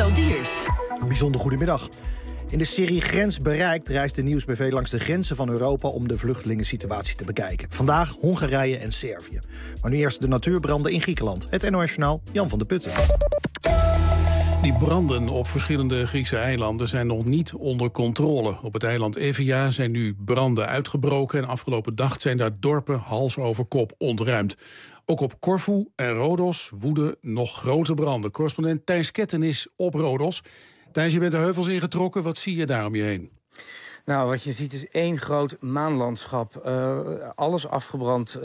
Otto Diers. Bijzonder goedemiddag. In de serie Grens Bereikt reist de Nieuwsbv langs de grenzen van Europa om de vluchtelingensituatie te bekijken. Vandaag Hongarije en Servië. Maar nu eerst de natuurbranden in Griekenland. Het NOS-journaal Jan van der Putten. Die branden op verschillende Griekse eilanden zijn nog niet onder controle. Op het eiland Evia zijn nu branden uitgebroken en afgelopen dag zijn daar dorpen hals over kop ontruimd. Ook op Corfu en Rodos woeden nog grote branden. Correspondent Thijs Ketten is op Rodos. Thijs, je bent de heuvels ingetrokken. Wat zie je daar om je heen? Nou, wat je ziet is één groot maanlandschap. Alles afgebrand.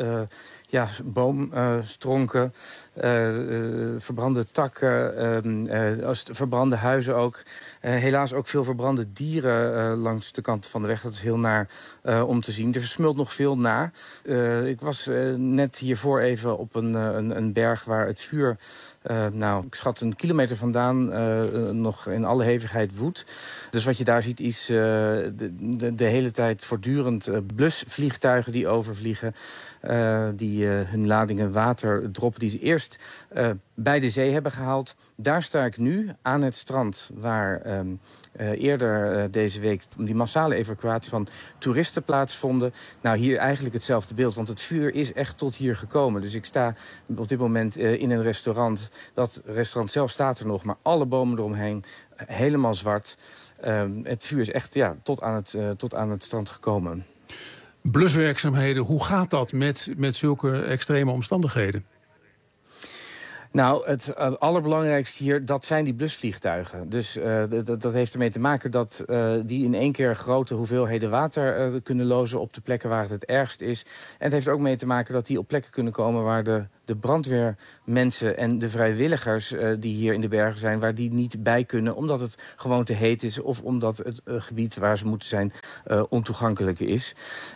Boomstronken, verbrande takken, verbrande huizen ook. Helaas ook veel verbrande dieren langs de kant van de weg. Dat is heel naar om te zien. Er smult nog veel na. Ik was net hiervoor even op een berg waar het vuur... ik schat een kilometer vandaan nog in alle hevigheid woedt. Dus wat je daar ziet is de hele tijd voortdurend blusvliegtuigen die overvliegen. Die hun ladingen water droppen die ze eerst bij de zee hebben gehaald. Daar sta ik nu aan het strand waar eerder deze week die massale evacuatie van toeristen plaatsvonden. Nou, hier eigenlijk hetzelfde beeld, want het vuur is echt tot hier gekomen. Dus ik sta op dit moment in een restaurant. Dat restaurant zelf staat er nog, maar alle bomen eromheen helemaal zwart. Het vuur is echt tot aan het strand gekomen. Bluswerkzaamheden, hoe gaat dat met zulke extreme omstandigheden? Nou, het allerbelangrijkste hier, dat zijn die blusvliegtuigen. Dus dat heeft ermee te maken dat die in één keer grote hoeveelheden water kunnen lozen op de plekken waar het ergst is. En het heeft ook mee te maken dat die op plekken kunnen komen waar de brandweermensen en de vrijwilligers die hier in de bergen zijn, waar die niet bij kunnen, omdat het gewoon te heet is of omdat het gebied waar ze moeten zijn ontoegankelijk is.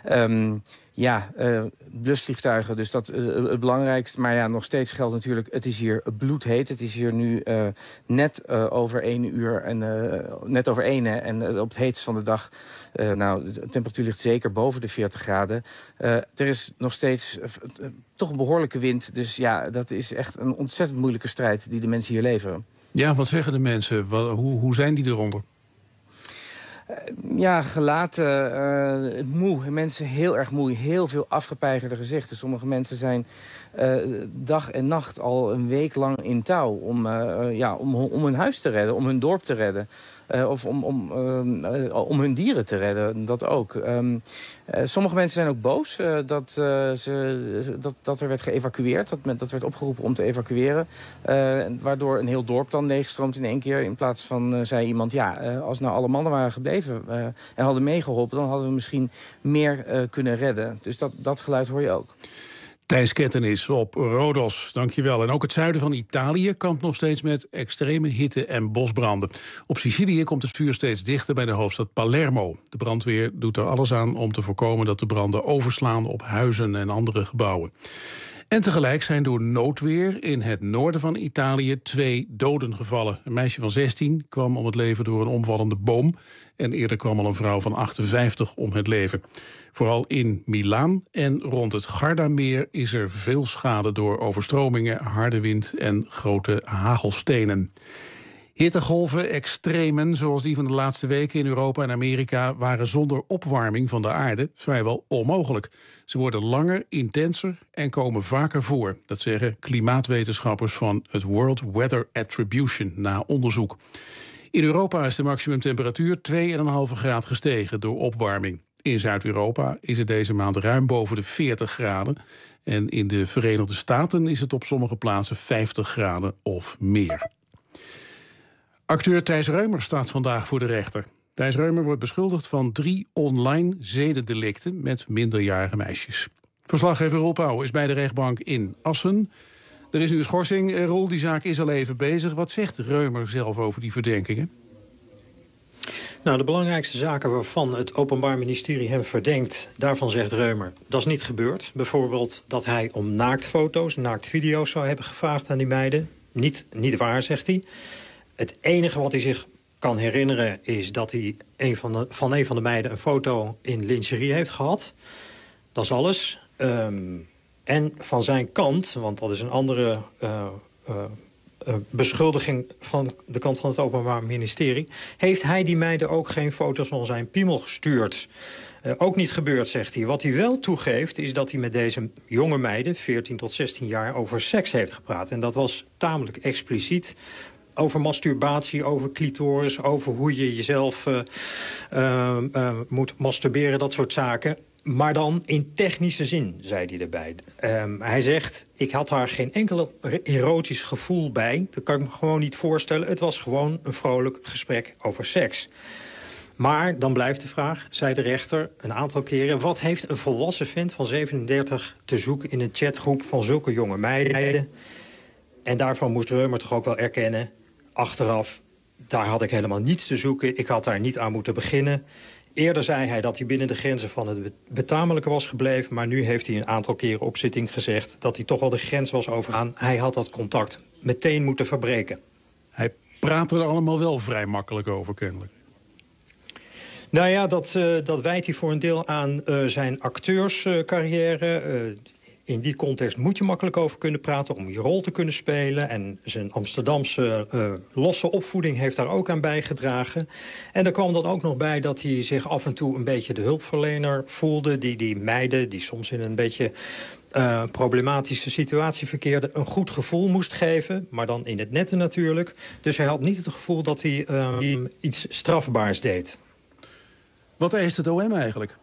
Blusvliegtuigen, dus dat het belangrijkste. Maar ja, nog steeds geldt natuurlijk, het is hier bloedheet. Het is hier nu net over 1 uur en net over 1 en op het heetst van de dag. De temperatuur ligt zeker boven de 40 graden. Er is nog steeds toch een behoorlijke wind. Dus ja, dat is echt een ontzettend moeilijke strijd die de mensen hier leveren. Ja, wat zeggen de mensen? Hoe zijn die eronder? Gelaten, moe. Mensen heel erg moe. Heel veel afgepeigerde gezichten. Sommige mensen zijn dag en nacht al een week lang in touw om hun huis te redden, om hun dorp te redden. Of om hun dieren te redden, dat ook. Sommige mensen zijn ook boos dat er werd geëvacueerd. Dat werd opgeroepen om te evacueren. Waardoor een heel dorp dan leegstroomt in één keer. In plaats van, zei iemand, als nou alle mannen waren gebleven en hadden meegeholpen, dan hadden we misschien meer kunnen redden. Dus dat geluid hoor je ook. Thijs Ketten is op Rodos, dankjewel. En ook het zuiden van Italië kampt nog steeds met extreme hitte en bosbranden. Op Sicilië komt het vuur steeds dichter bij de hoofdstad Palermo. De brandweer doet er alles aan om te voorkomen dat de branden overslaan op huizen en andere gebouwen. En tegelijk zijn door noodweer in het noorden van Italië 2 doden gevallen. Een meisje van 16 kwam om het leven door een omvallende boom. En eerder kwam al een vrouw van 58 om het leven. Vooral in Milaan en rond het Gardameer is er veel schade door overstromingen, harde wind en grote hagelstenen. Hittegolven, extremen zoals die van de laatste weken in Europa en Amerika waren zonder opwarming van de aarde vrijwel onmogelijk. Ze worden langer, intenser en komen vaker voor. Dat zeggen klimaatwetenschappers van het World Weather Attribution na onderzoek. In Europa is de maximumtemperatuur 2,5 graden gestegen door opwarming. In Zuid-Europa is het deze maand ruim boven de 40 graden. En in de Verenigde Staten is het op sommige plaatsen 50 graden of meer. Acteur Thijs Reumer staat vandaag voor de rechter. Thijs Reumer wordt beschuldigd van 3 online zedendelicten met minderjarige meisjes. Verslaggever Roel Pauw is bij de rechtbank in Assen. Er is nu een schorsing. Roel, die zaak is al even bezig. Wat zegt Reumer zelf over die verdenkingen? Nou, de belangrijkste zaken waarvan het Openbaar Ministerie hem verdenkt, daarvan zegt Reumer, dat is niet gebeurd. Bijvoorbeeld dat hij om naaktfoto's, naaktvideo's zou hebben gevraagd aan die meiden. Niet waar, zegt hij. Het enige wat hij zich kan herinneren is dat hij van een van de meiden een foto in lingerie heeft gehad. Dat is alles. En van zijn kant, want dat is een andere beschuldiging van de kant van het Openbaar Ministerie. Heeft hij die meiden ook geen foto's van zijn piemel gestuurd? Ook niet gebeurd, zegt hij. Wat hij wel toegeeft, is dat hij met deze jonge meiden, 14 tot 16 jaar, over seks heeft gepraat. En dat was tamelijk expliciet. Over masturbatie, over clitoris, over hoe je jezelf moet masturberen, dat soort zaken. Maar dan in technische zin, zei hij erbij. Hij zegt, ik had daar geen enkel erotisch gevoel bij. Dat kan ik me gewoon niet voorstellen. Het was gewoon een vrolijk gesprek over seks. Maar dan blijft de vraag, zei de rechter een aantal keren, wat heeft een volwassen vent van 37 te zoeken in een chatgroep van zulke jonge meiden? En daarvan moest Reumer toch ook wel erkennen, achteraf, daar had ik helemaal niets te zoeken. Ik had daar niet aan moeten beginnen. Eerder zei hij dat hij binnen de grenzen van het betamelijke was gebleven, maar nu heeft hij een aantal keren op zitting gezegd dat hij toch wel de grens was overgaan. Hij had dat contact meteen moeten verbreken. Hij praatte er allemaal wel vrij makkelijk over, kennelijk. Nou ja, dat wijt hij voor een deel aan zijn acteurscarrière. In die context moet je makkelijk over kunnen praten om je rol te kunnen spelen. En zijn Amsterdamse losse opvoeding heeft daar ook aan bijgedragen. En er kwam dan ook nog bij dat hij zich af en toe een beetje de hulpverlener voelde. Die meiden, die soms in een beetje problematische situatie verkeerden, een goed gevoel moest geven. Maar dan in het nette natuurlijk. Dus hij had niet het gevoel dat hij iets strafbaars deed. Wat eist het OM eigenlijk?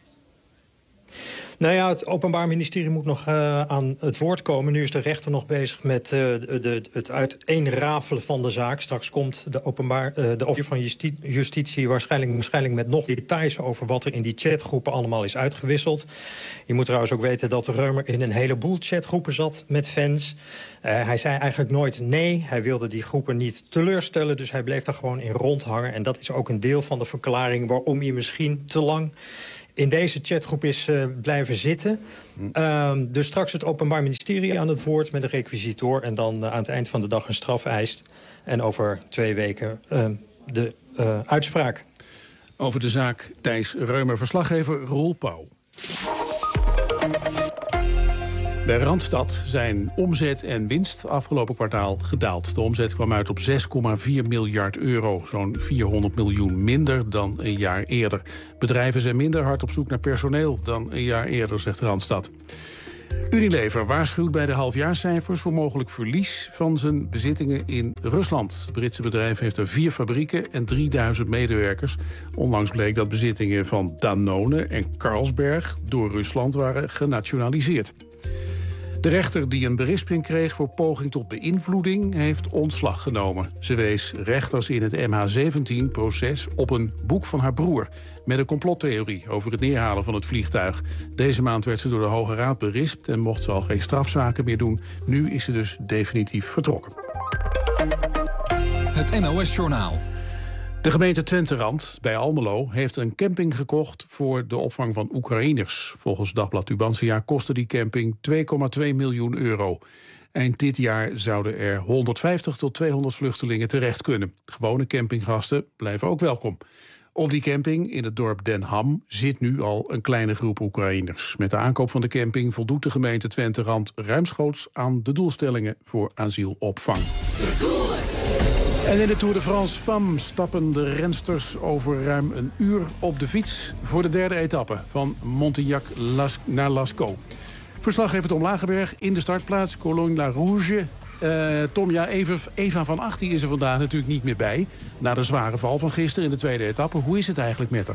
Nou ja, het Openbaar Ministerie moet nog aan het woord komen. Nu is de rechter nog bezig met het uiteenrafelen van de zaak. Straks komt de officier van Justitie waarschijnlijk met nog details over wat er in die chatgroepen allemaal is uitgewisseld. Je moet trouwens ook weten dat Reumer in een heleboel chatgroepen zat met fans. Hij zei eigenlijk nooit nee. Hij wilde die groepen niet teleurstellen, dus hij bleef daar gewoon in rondhangen. En dat is ook een deel van de verklaring waarom hij misschien te lang in deze chatgroep is blijven zitten. Dus straks het Openbaar Ministerie aan het woord met de requisitor en dan aan het eind van de dag een straf eist. En over 2 weken de uitspraak. Over de zaak Thijs Reumer, verslaggever Roel Pauw. Bij Randstad zijn omzet en winst afgelopen kwartaal gedaald. De omzet kwam uit op 6,4 miljard euro. Zo'n 400 miljoen minder dan een jaar eerder. Bedrijven zijn minder hard op zoek naar personeel dan een jaar eerder, zegt Randstad. Unilever waarschuwt bij de halfjaarscijfers voor mogelijk verlies van zijn bezittingen in Rusland. Het Britse bedrijf heeft er 4 fabrieken en 3000 medewerkers. Onlangs bleek dat bezittingen van Danone en Carlsberg door Rusland waren genationaliseerd. De rechter die een berisping kreeg voor poging tot beïnvloeding heeft ontslag genomen. Ze wees rechters in het MH17-proces op een boek van haar broer met een complottheorie over het neerhalen van het vliegtuig. Deze maand werd ze door de Hoge Raad berispt en mocht ze al geen strafzaken meer doen. Nu is ze dus definitief vertrokken. Het NOS-journaal. De gemeente Twenterand bij Almelo heeft een camping gekocht voor de opvang van Oekraïners. Volgens Dagblad Tubantia kostte die camping 2,2 miljoen euro. Eind dit jaar zouden er 150 tot 200 vluchtelingen terecht kunnen. Gewone campinggasten blijven ook welkom. Op die camping in het dorp Den Ham zit nu al een kleine groep Oekraïners. Met de aankoop van de camping voldoet de gemeente Twenterand ruimschoots aan de doelstellingen voor asielopvang. En in de Tour de France Femmes stappen de rensters over ruim een uur op de fiets voor de 3e etappe van Montignac naar Lascaux. Verslaggever Tom Lagerberg in de startplaats Cologne-la-Rouge. Tom, ja, Eva van Acht is er vandaag natuurlijk niet meer bij. Na de zware val van gisteren in de 2e etappe. Hoe is het eigenlijk met haar?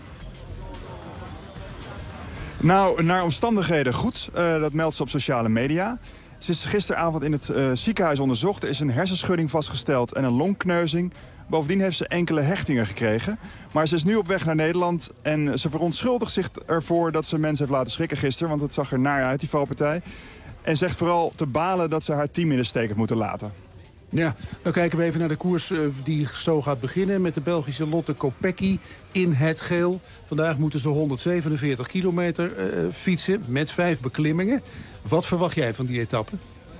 Nou, naar omstandigheden goed. Dat meldt ze op sociale media. Ze is gisteravond in het ziekenhuis onderzocht. Er is een hersenschudding vastgesteld en een longkneuzing. Bovendien heeft ze enkele hechtingen gekregen. Maar ze is nu op weg naar Nederland. En ze verontschuldigt zich ervoor dat ze mensen heeft laten schrikken gisteren. Want het zag er naar uit, die valpartij. En zegt vooral te balen dat ze haar team in de steek heeft moeten laten. Ja, dan kijken we even naar de koers die zo gaat beginnen met de Belgische Lotte Kopecky in het geel. Vandaag moeten ze 147 kilometer fietsen met 5 beklimmingen. Wat verwacht jij van die etappe?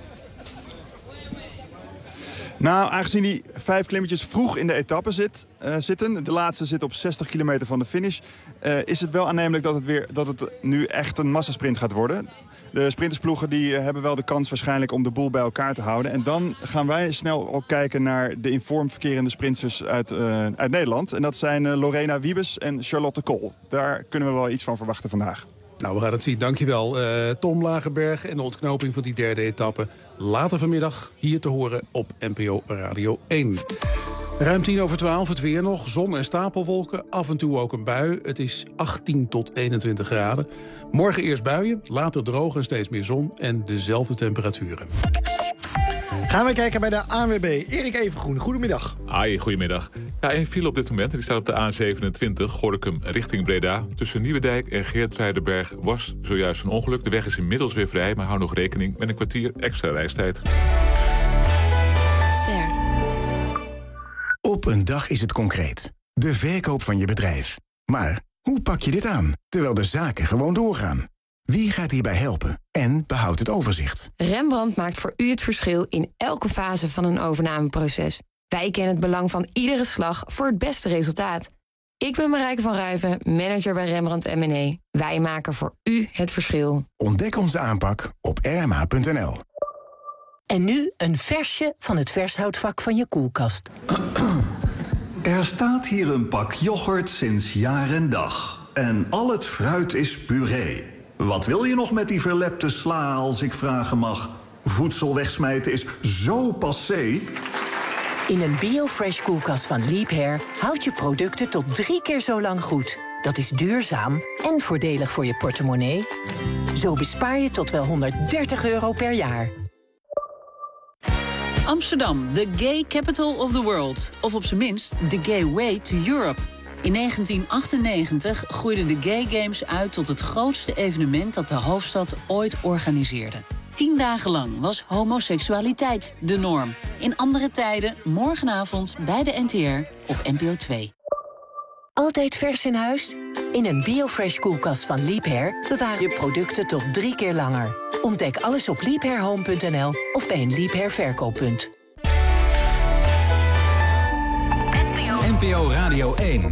Nou, aangezien die 5 klimmetjes vroeg in de etappe zitten... de laatste zit op 60 kilometer van de finish... is het wel aannemelijk dat het nu echt een massasprint gaat worden. De sprintersploegen die hebben wel de kans waarschijnlijk om de boel bij elkaar te houden. En dan gaan wij snel ook kijken naar de in vorm verkerende sprinters uit Nederland. En dat zijn Lorena Wiebes en Charlotte Kool. Daar kunnen we wel iets van verwachten vandaag. Nou, we gaan het zien. Dankjewel, Tom Lagerberg. En de ontknoping van die derde etappe later vanmiddag hier te horen op NPO Radio 1. Ruim 11:10, het weer nog. Zon en stapelwolken, af en toe ook een bui. Het is 18 tot 21 graden. Morgen eerst buien, later droog en steeds meer zon en dezelfde temperaturen. Gaan we kijken bij de ANWB. Erik Evengroen, goedemiddag. Hoi, goedemiddag. Ja, één file op dit moment. Die staat op de A27, Gorinchem richting Breda. Tussen Nieuwedijk en Geertruidenberg was zojuist een ongeluk. De weg is inmiddels weer vrij, maar hou nog rekening met een kwartier extra reistijd. Ster. Op een dag is het concreet. De verkoop van je bedrijf. Maar hoe pak je dit aan, terwijl de zaken gewoon doorgaan? Wie gaat hierbij helpen en behoudt het overzicht? Rembrandt maakt voor u het verschil in elke fase van een overnameproces. Wij kennen het belang van iedere slag voor het beste resultaat. Ik ben Marijke van Ruiven, manager bij Rembrandt M&A. Wij maken voor u het verschil. Ontdek onze aanpak op rma.nl. En nu een versje van het vershoutvak van je koelkast. Er staat hier een pak yoghurt sinds jaar en dag. En al het fruit is puree. Wat wil je nog met die verlepte sla, als ik vragen mag? Voedsel wegsmijten is zo passé. In een BioFresh koelkast van Liebherr houd je producten tot 3 keer zo lang goed. Dat is duurzaam en voordelig voor je portemonnee. Zo bespaar je tot wel €130 per jaar. Amsterdam, the gay capital of the world. Of op zijn minst, the gay way to Europe. In 1998 groeiden de Gay Games uit tot het grootste evenement dat de hoofdstad ooit organiseerde. 10 dagen lang was homoseksualiteit de norm. In andere tijden, morgenavond bij de NTR op NPO 2. Altijd vers in huis? In een BioFresh koelkast van Liebherr bewaar je producten tot 3 keer langer. Ontdek alles op liebherrhome.nl of bij een Liebherr verkooppunt. NPO Radio 1.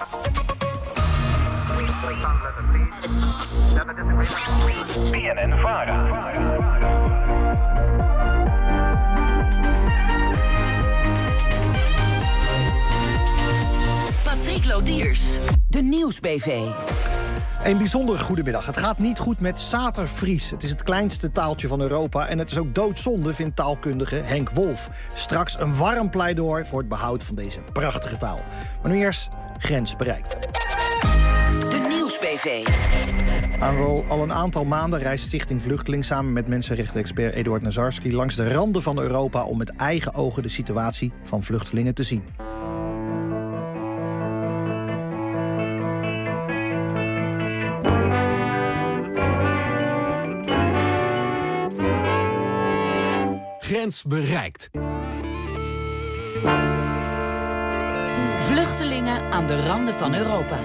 BNN-VARA. Patrick Lodiers. De Nieuwsbv. Een bijzonder goedemiddag. Het gaat niet goed met Saterfries. Het is het kleinste taaltje van Europa en het is ook doodzonde, vindt taalkundige Henk Wolf. Straks een warm pleidooi voor het behoud van deze prachtige taal. Maar nu eerst grens bereikt. De Nieuwsbv. Al een aantal maanden reist Stichting Vluchteling samen met mensenrechtenexpert Eduard Nazarski langs de randen van Europa om met eigen ogen de situatie van vluchtelingen te zien. Grens bereikt. Vluchtelingen aan de randen van Europa.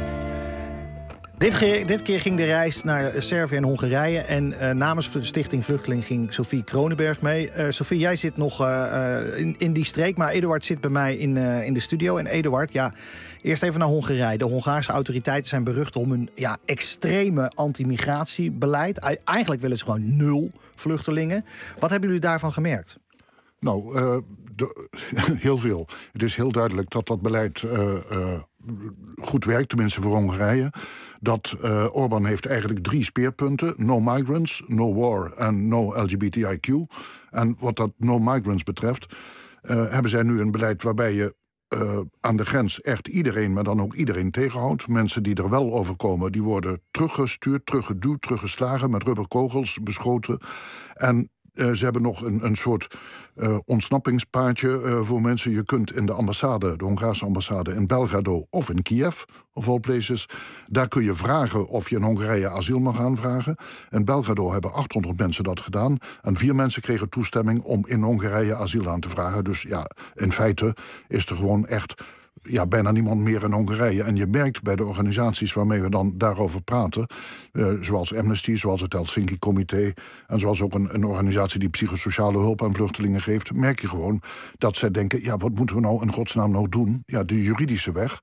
Dit keer ging de reis naar Servië en Hongarije. En namens de Stichting Vluchteling ging Sophie Kronenberg mee. Sophie, jij zit nog in die streek, maar Eduard zit bij mij in de studio. En Eduard, ja, eerst even naar Hongarije. De Hongaarse autoriteiten zijn berucht om hun extreme anti-migratiebeleid. Eigenlijk willen ze gewoon 0 vluchtelingen. Wat hebben jullie daarvan gemerkt? Nou, heel veel. Het is heel duidelijk dat dat beleid goed werkt, tenminste voor Hongarije. Dat Orbán heeft eigenlijk 3 speerpunten. No migrants, no war en no LGBTIQ. En wat dat no migrants betreft hebben zij nu een beleid waarbij je aan de grens echt iedereen, maar dan ook iedereen tegenhoudt. Mensen die er wel over komen, die worden teruggestuurd, teruggeduwd, teruggeslagen, met rubberkogels beschoten. En ze hebben nog een soort ontsnappingspaadje voor mensen. Je kunt in de ambassade, de Hongaarse ambassade in Belgrado of in Kiev, of all places, daar kun je vragen of je in Hongarije asiel mag aanvragen. In Belgrado hebben 800 mensen dat gedaan. En 4 mensen kregen toestemming om in Hongarije asiel aan te vragen. Dus ja, in feite is er gewoon echt bijna niemand meer in Hongarije. En je merkt bij de organisaties waarmee we dan daarover praten, zoals Amnesty, zoals het Helsinki-comité en zoals ook een organisatie die psychosociale hulp aan vluchtelingen geeft, merk je gewoon dat zij denken, wat moeten we nou in godsnaam nou doen? Ja, de juridische weg,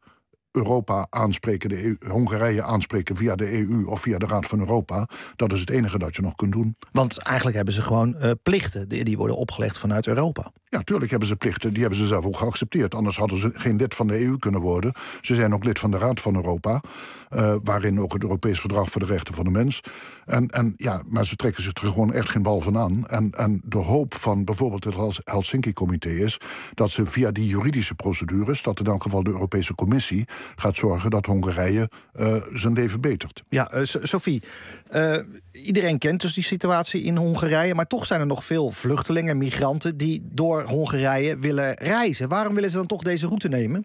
Europa aanspreken, Hongarije aanspreken via de EU of via de Raad van Europa. Dat is het enige dat je nog kunt doen. Want eigenlijk hebben ze gewoon plichten die worden opgelegd vanuit Europa. Ja, tuurlijk hebben ze plichten. Die hebben ze zelf ook geaccepteerd. Anders hadden ze geen lid van de EU kunnen worden. Ze zijn ook lid van de Raad van Europa. Waarin ook het Europees Verdrag voor de Rechten van de Mens. Maar ze trekken zich er gewoon echt geen bal van aan. En de hoop van bijvoorbeeld het Helsinki-comité is dat ze via die juridische procedures, dat in elk geval de Europese Commissie gaat zorgen dat Hongarije zijn leven betert. Ja, Sophie, iedereen kent dus die situatie in Hongarije, maar toch zijn er nog veel vluchtelingen, migranten die door Hongarije willen reizen. Waarom willen ze dan toch deze route nemen?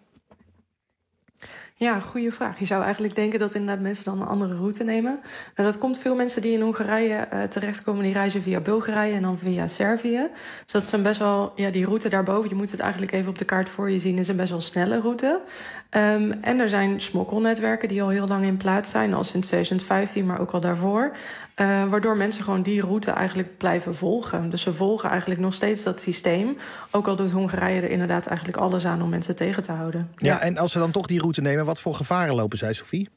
Ja, goede vraag. Je zou eigenlijk denken dat inderdaad mensen dan een andere route nemen. Nou, dat komt veel mensen die in Hongarije terechtkomen, die reizen via Bulgarije en dan via Servië. Dus dat is een best wel, die route daarboven, je moet het eigenlijk even op de kaart voor je zien, is een best wel snelle route. En er zijn smokkelnetwerken die al heel lang in plaats zijn, al sinds 2015, maar ook al daarvoor. Waardoor mensen gewoon die route eigenlijk blijven volgen. Dus ze volgen eigenlijk nog steeds dat systeem. Ook al doet Hongarije er inderdaad eigenlijk alles aan om mensen tegen te houden. Ja, en als ze dan toch die route nemen, wat voor gevaren lopen zij, Sophie?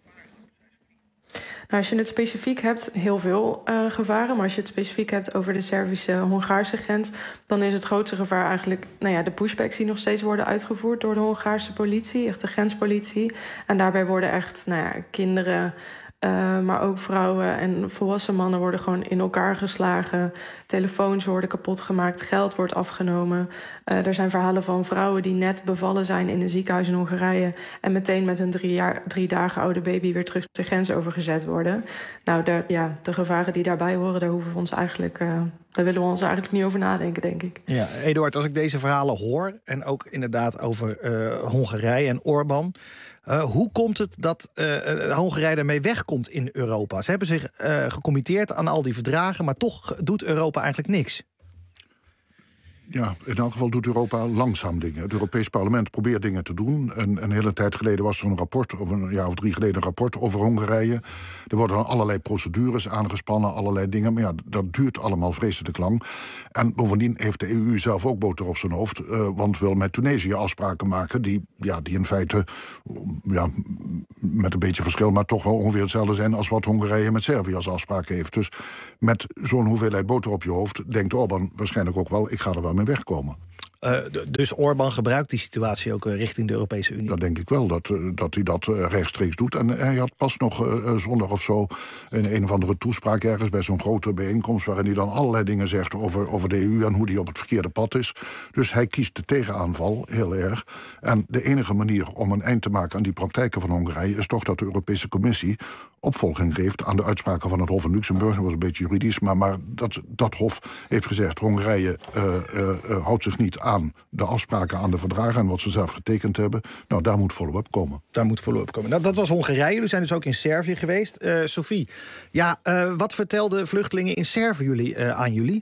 Nou, als je het specifiek hebt, heel veel gevaren. Maar als je het specifiek hebt over de Servische-Hongaarse grens, dan is het grootste gevaar eigenlijk de pushbacks die nog steeds worden uitgevoerd door de Hongaarse politie, echt de grenspolitie. En daarbij worden echt kinderen, maar ook vrouwen en volwassen mannen worden gewoon in elkaar geslagen. Telefoons worden kapot gemaakt, geld wordt afgenomen. Er zijn verhalen van vrouwen die net bevallen zijn in een ziekenhuis in Hongarije en meteen met een 3 dagen oude baby weer terug de grens overgezet worden. Nou, de gevaren die daarbij horen, daar willen we ons eigenlijk niet over nadenken, denk ik. Ja, Eduard, als ik deze verhalen hoor, en ook inderdaad over Hongarije en Orbán, hoe komt het dat Hongarije daarmee wegkomt in Europa? Ze hebben zich gecommitteerd aan al die verdragen, maar toch doet Europa eigenlijk niks. Ja, in elk geval doet Europa langzaam dingen. Het Europees Parlement probeert dingen te doen. Een hele tijd geleden was er een rapport, of een jaar of 3 geleden een rapport over Hongarije. Er worden dan allerlei procedures aangespannen, allerlei dingen. Maar ja, dat duurt allemaal vreselijk lang. En bovendien heeft de EU zelf ook boter op zijn hoofd. Want wil met Tunesië afspraken maken die in feite, met een beetje verschil, maar toch wel ongeveer hetzelfde zijn als wat Hongarije met Servië als afspraken heeft. Dus met zo'n hoeveelheid boter op je hoofd denkt Orbán waarschijnlijk ook wel, ik ga er wel mee wegkomen. Dus Orbán gebruikt die situatie ook richting de Europese Unie? Dat denk ik wel, dat hij dat rechtstreeks doet. En hij had pas nog zondag of zo een of andere toespraak ergens bij zo'n grote bijeenkomst, waarin hij dan allerlei dingen zegt over de EU en hoe die op het verkeerde pad is. Dus hij kiest de tegenaanval heel erg. En de enige manier om een eind te maken aan die praktijken van Hongarije is toch dat de Europese Commissie opvolging geeft aan de uitspraken van het Hof in Luxemburg. Dat was een beetje juridisch, maar dat Hof heeft gezegd, Hongarije houdt zich niet aan de afspraken, aan de verdragen en wat ze zelf getekend hebben. Nou, daar moet follow-up komen. Nou, dat was Hongarije. Jullie zijn dus ook in Servië geweest. Sophie, wat vertelden vluchtelingen in Servië aan jullie?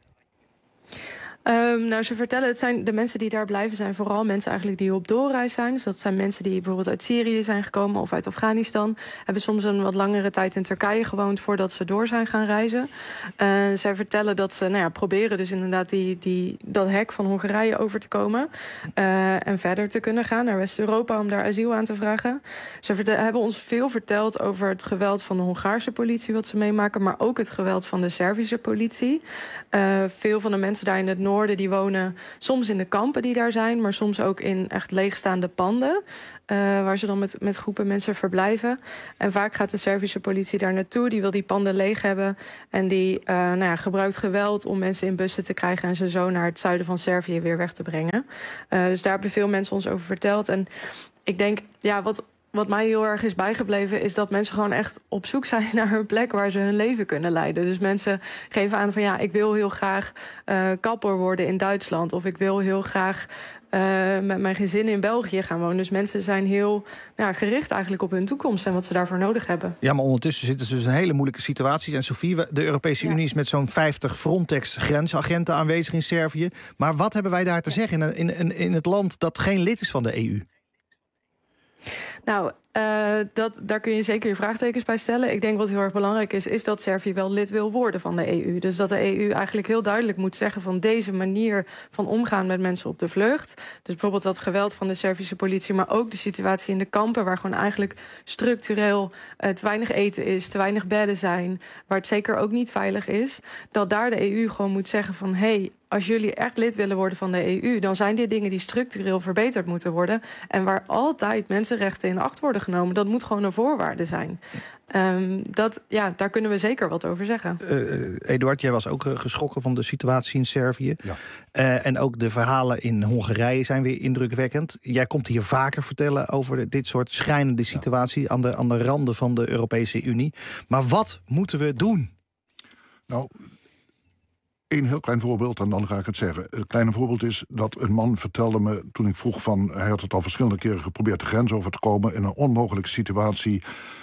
Ze vertellen, de mensen die daar blijven zijn vooral mensen eigenlijk die op doorreis zijn. Dus dat zijn mensen die bijvoorbeeld uit Syrië zijn gekomen of uit Afghanistan. Hebben soms een wat langere tijd in Turkije gewoond voordat ze door zijn gaan reizen. Zij vertellen dat ze proberen dus inderdaad dat hek van Hongarije over te komen. En verder te kunnen gaan naar West-Europa om daar asiel aan te vragen. Ze hebben ons veel verteld over het geweld van de Hongaarse politie wat ze meemaken, maar ook het geweld van de Servische politie. Veel van de mensen daar in het noorden die wonen soms in de kampen die daar zijn, maar soms ook in echt leegstaande panden, waar ze dan met groepen mensen verblijven. En vaak gaat de Servische politie daar naartoe, die wil die panden leeg hebben en die gebruikt geweld om mensen in bussen te krijgen en ze zo naar het zuiden van Servië weer weg te brengen. Dus daar hebben veel mensen ons over verteld. En ik denk, wat mij heel erg is bijgebleven is dat mensen gewoon echt op zoek zijn naar een plek waar ze hun leven kunnen leiden. Dus mensen geven aan van ik wil heel graag kapper worden in Duitsland. Of ik wil heel graag met mijn gezin in België gaan wonen. Dus mensen zijn heel gericht eigenlijk op hun toekomst en wat ze daarvoor nodig hebben. Ja, maar ondertussen zitten ze dus in een hele moeilijke situatie. En Sophie, de Europese Unie is met zo'n 50 Frontex-grensagenten aanwezig in Servië. Maar wat hebben wij daar te zeggen in het land dat geen lid is van de EU? Nou, Daar kun je zeker je vraagtekens bij stellen. Ik denk wat heel erg belangrijk is dat Servië wel lid wil worden van de EU. Dus dat de EU eigenlijk heel duidelijk moet zeggen van deze manier van omgaan met mensen op de vlucht. Dus bijvoorbeeld dat geweld van de Servische politie, maar ook de situatie in de kampen, waar gewoon eigenlijk structureel te weinig eten is, te weinig bedden zijn, waar het zeker ook niet veilig is. Dat daar de EU gewoon moet zeggen van hey, als jullie echt lid willen worden van de EU, dan zijn dit dingen die structureel verbeterd moeten worden. En waar altijd mensenrechten in acht worden genomen. Dat moet gewoon een voorwaarde zijn. Daar kunnen we zeker wat over zeggen. Eduard, jij was ook geschrokken van de situatie in Servië. Ja. En ook de verhalen in Hongarije zijn weer indrukwekkend. Jij komt hier vaker vertellen over dit soort schrijnende situatie aan de randen van de Europese Unie. Maar wat moeten we doen? Nou, Eén heel klein voorbeeld en dan ga ik het zeggen. Het kleine voorbeeld is dat een man vertelde me, toen ik vroeg van, hij had het al verschillende keren geprobeerd de grens over te komen in een onmogelijke situatie.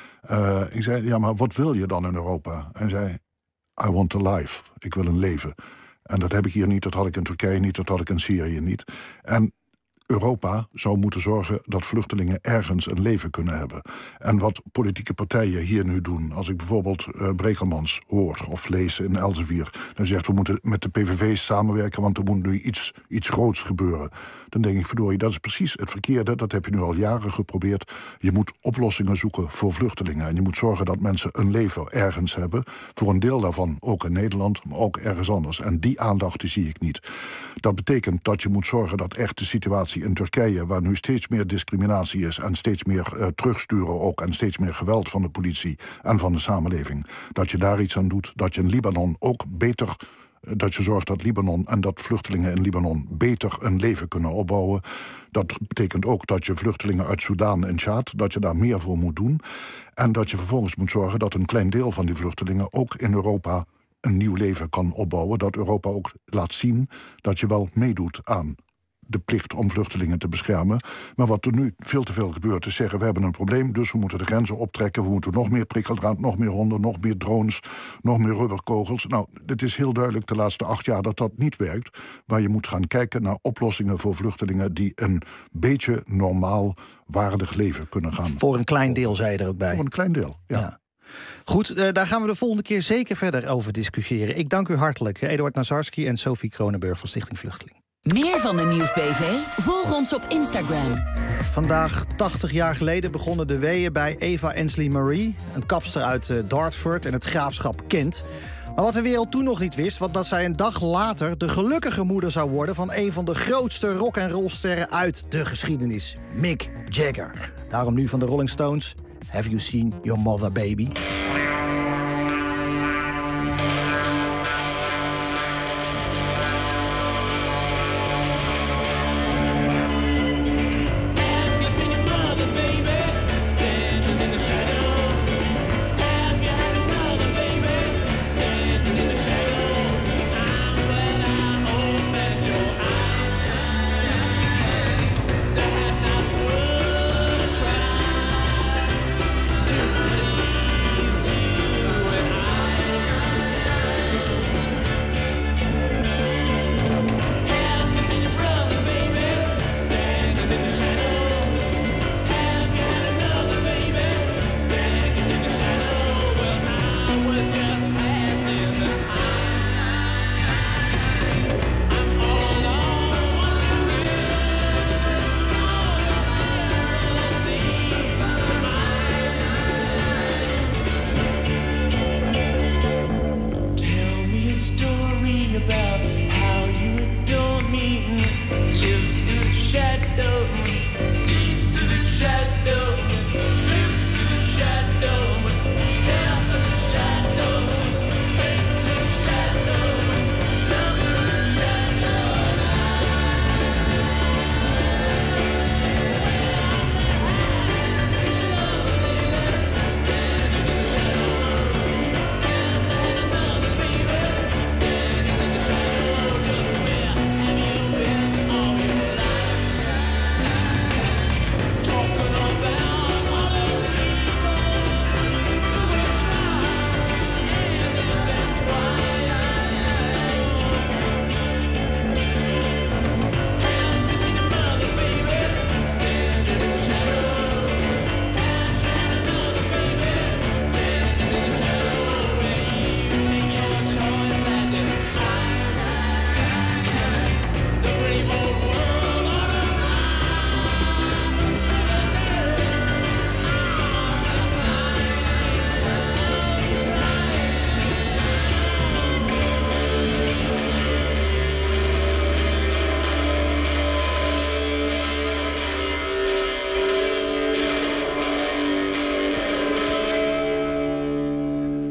Ik zei, ja, maar wat wil je dan in Europa? En hij zei, I want a life. Ik wil een leven. En dat heb ik hier niet, dat had ik in Turkije niet, dat had ik in Syrië niet. En Europa zou moeten zorgen dat vluchtelingen ergens een leven kunnen hebben. En wat politieke partijen hier nu doen, als ik bijvoorbeeld Brekelmans hoor of lees in Elsevier, dan zegt we moeten met de PVV samenwerken, want er moet nu iets groots gebeuren. Dan denk ik, verdorie, dat is precies het verkeerde. Dat heb je nu al jaren geprobeerd. Je moet oplossingen zoeken voor vluchtelingen. En je moet zorgen dat mensen een leven ergens hebben. Voor een deel daarvan ook in Nederland, maar ook ergens anders. En die aandacht die zie ik niet. Dat betekent dat je moet zorgen dat echt de situatie in Turkije, waar nu steeds meer discriminatie is en steeds meer terugsturen ook en steeds meer geweld van de politie en van de samenleving, dat je daar iets aan doet. Dat je in Libanon ook beter, dat je zorgt dat Libanon en dat vluchtelingen in Libanon beter een leven kunnen opbouwen. Dat betekent ook dat je vluchtelingen uit Soedan en Tjaad, dat je daar meer voor moet doen. En dat je vervolgens moet zorgen dat een klein deel van die vluchtelingen ook in Europa een nieuw leven kan opbouwen. Dat Europa ook laat zien dat je wel meedoet aan de plicht om vluchtelingen te beschermen. Maar wat er nu veel te veel gebeurt is zeggen, we hebben een probleem, dus we moeten de grenzen optrekken, we moeten nog meer prikkeldraad, nog meer honden, nog meer drones, nog meer rubberkogels. Nou, het is heel duidelijk de laatste 8 jaar dat dat niet werkt. Waar je moet gaan kijken naar oplossingen voor vluchtelingen die een beetje normaal, waardig leven kunnen gaan. Voor een klein deel, zei je er ook bij. Voor een klein deel, ja. Goed, daar gaan we de volgende keer zeker verder over discussiëren. Ik dank u hartelijk, Eduard Nazarski en Sophie Kronenberg van Stichting Vluchteling. Meer van de Nieuwsbv? Volg ons op Instagram. Vandaag 80 jaar geleden begonnen de weeën bij Eva Ensley Marie, een kapster uit Dartford en het graafschap Kent. Maar wat de wereld toen nog niet wist, was dat zij een dag later de gelukkige moeder zou worden van een van de grootste rock-and-roll-sterren uit de geschiedenis, Mick Jagger. Daarom nu van de Rolling Stones, Have You Seen Your Mother, Baby?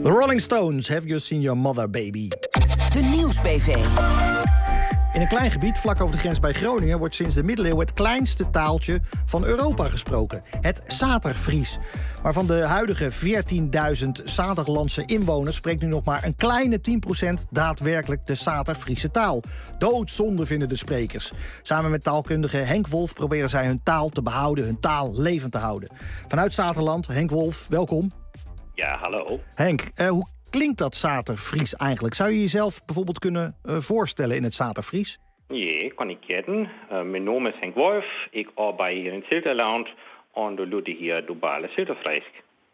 The Rolling Stones, Have You Seen Your Mother, Baby? De Nieuwsbv. In een klein gebied, vlak over de grens bij Groningen, wordt sinds de middeleeuwen het kleinste taaltje van Europa gesproken. Het Saterfries. Maar van de huidige 14.000 Saterlandse inwoners spreekt nu nog maar een kleine 10% daadwerkelijk de Saterfriese taal. Doodzonde vinden de sprekers. Samen met taalkundige Henk Wolf proberen zij hun taal te behouden, hun taal levend te houden. Vanuit Saterland, Henk Wolf, welkom. Ja, hallo. Henk, hoe klinkt dat Saterfries eigenlijk? Zou je jezelf bijvoorbeeld kunnen voorstellen in het Saterfries? Ja, kan ik kennen. Mijn naam is Henk Wolf. Ik arbeid hier in Silterland en doe hier dubbele Silterfries.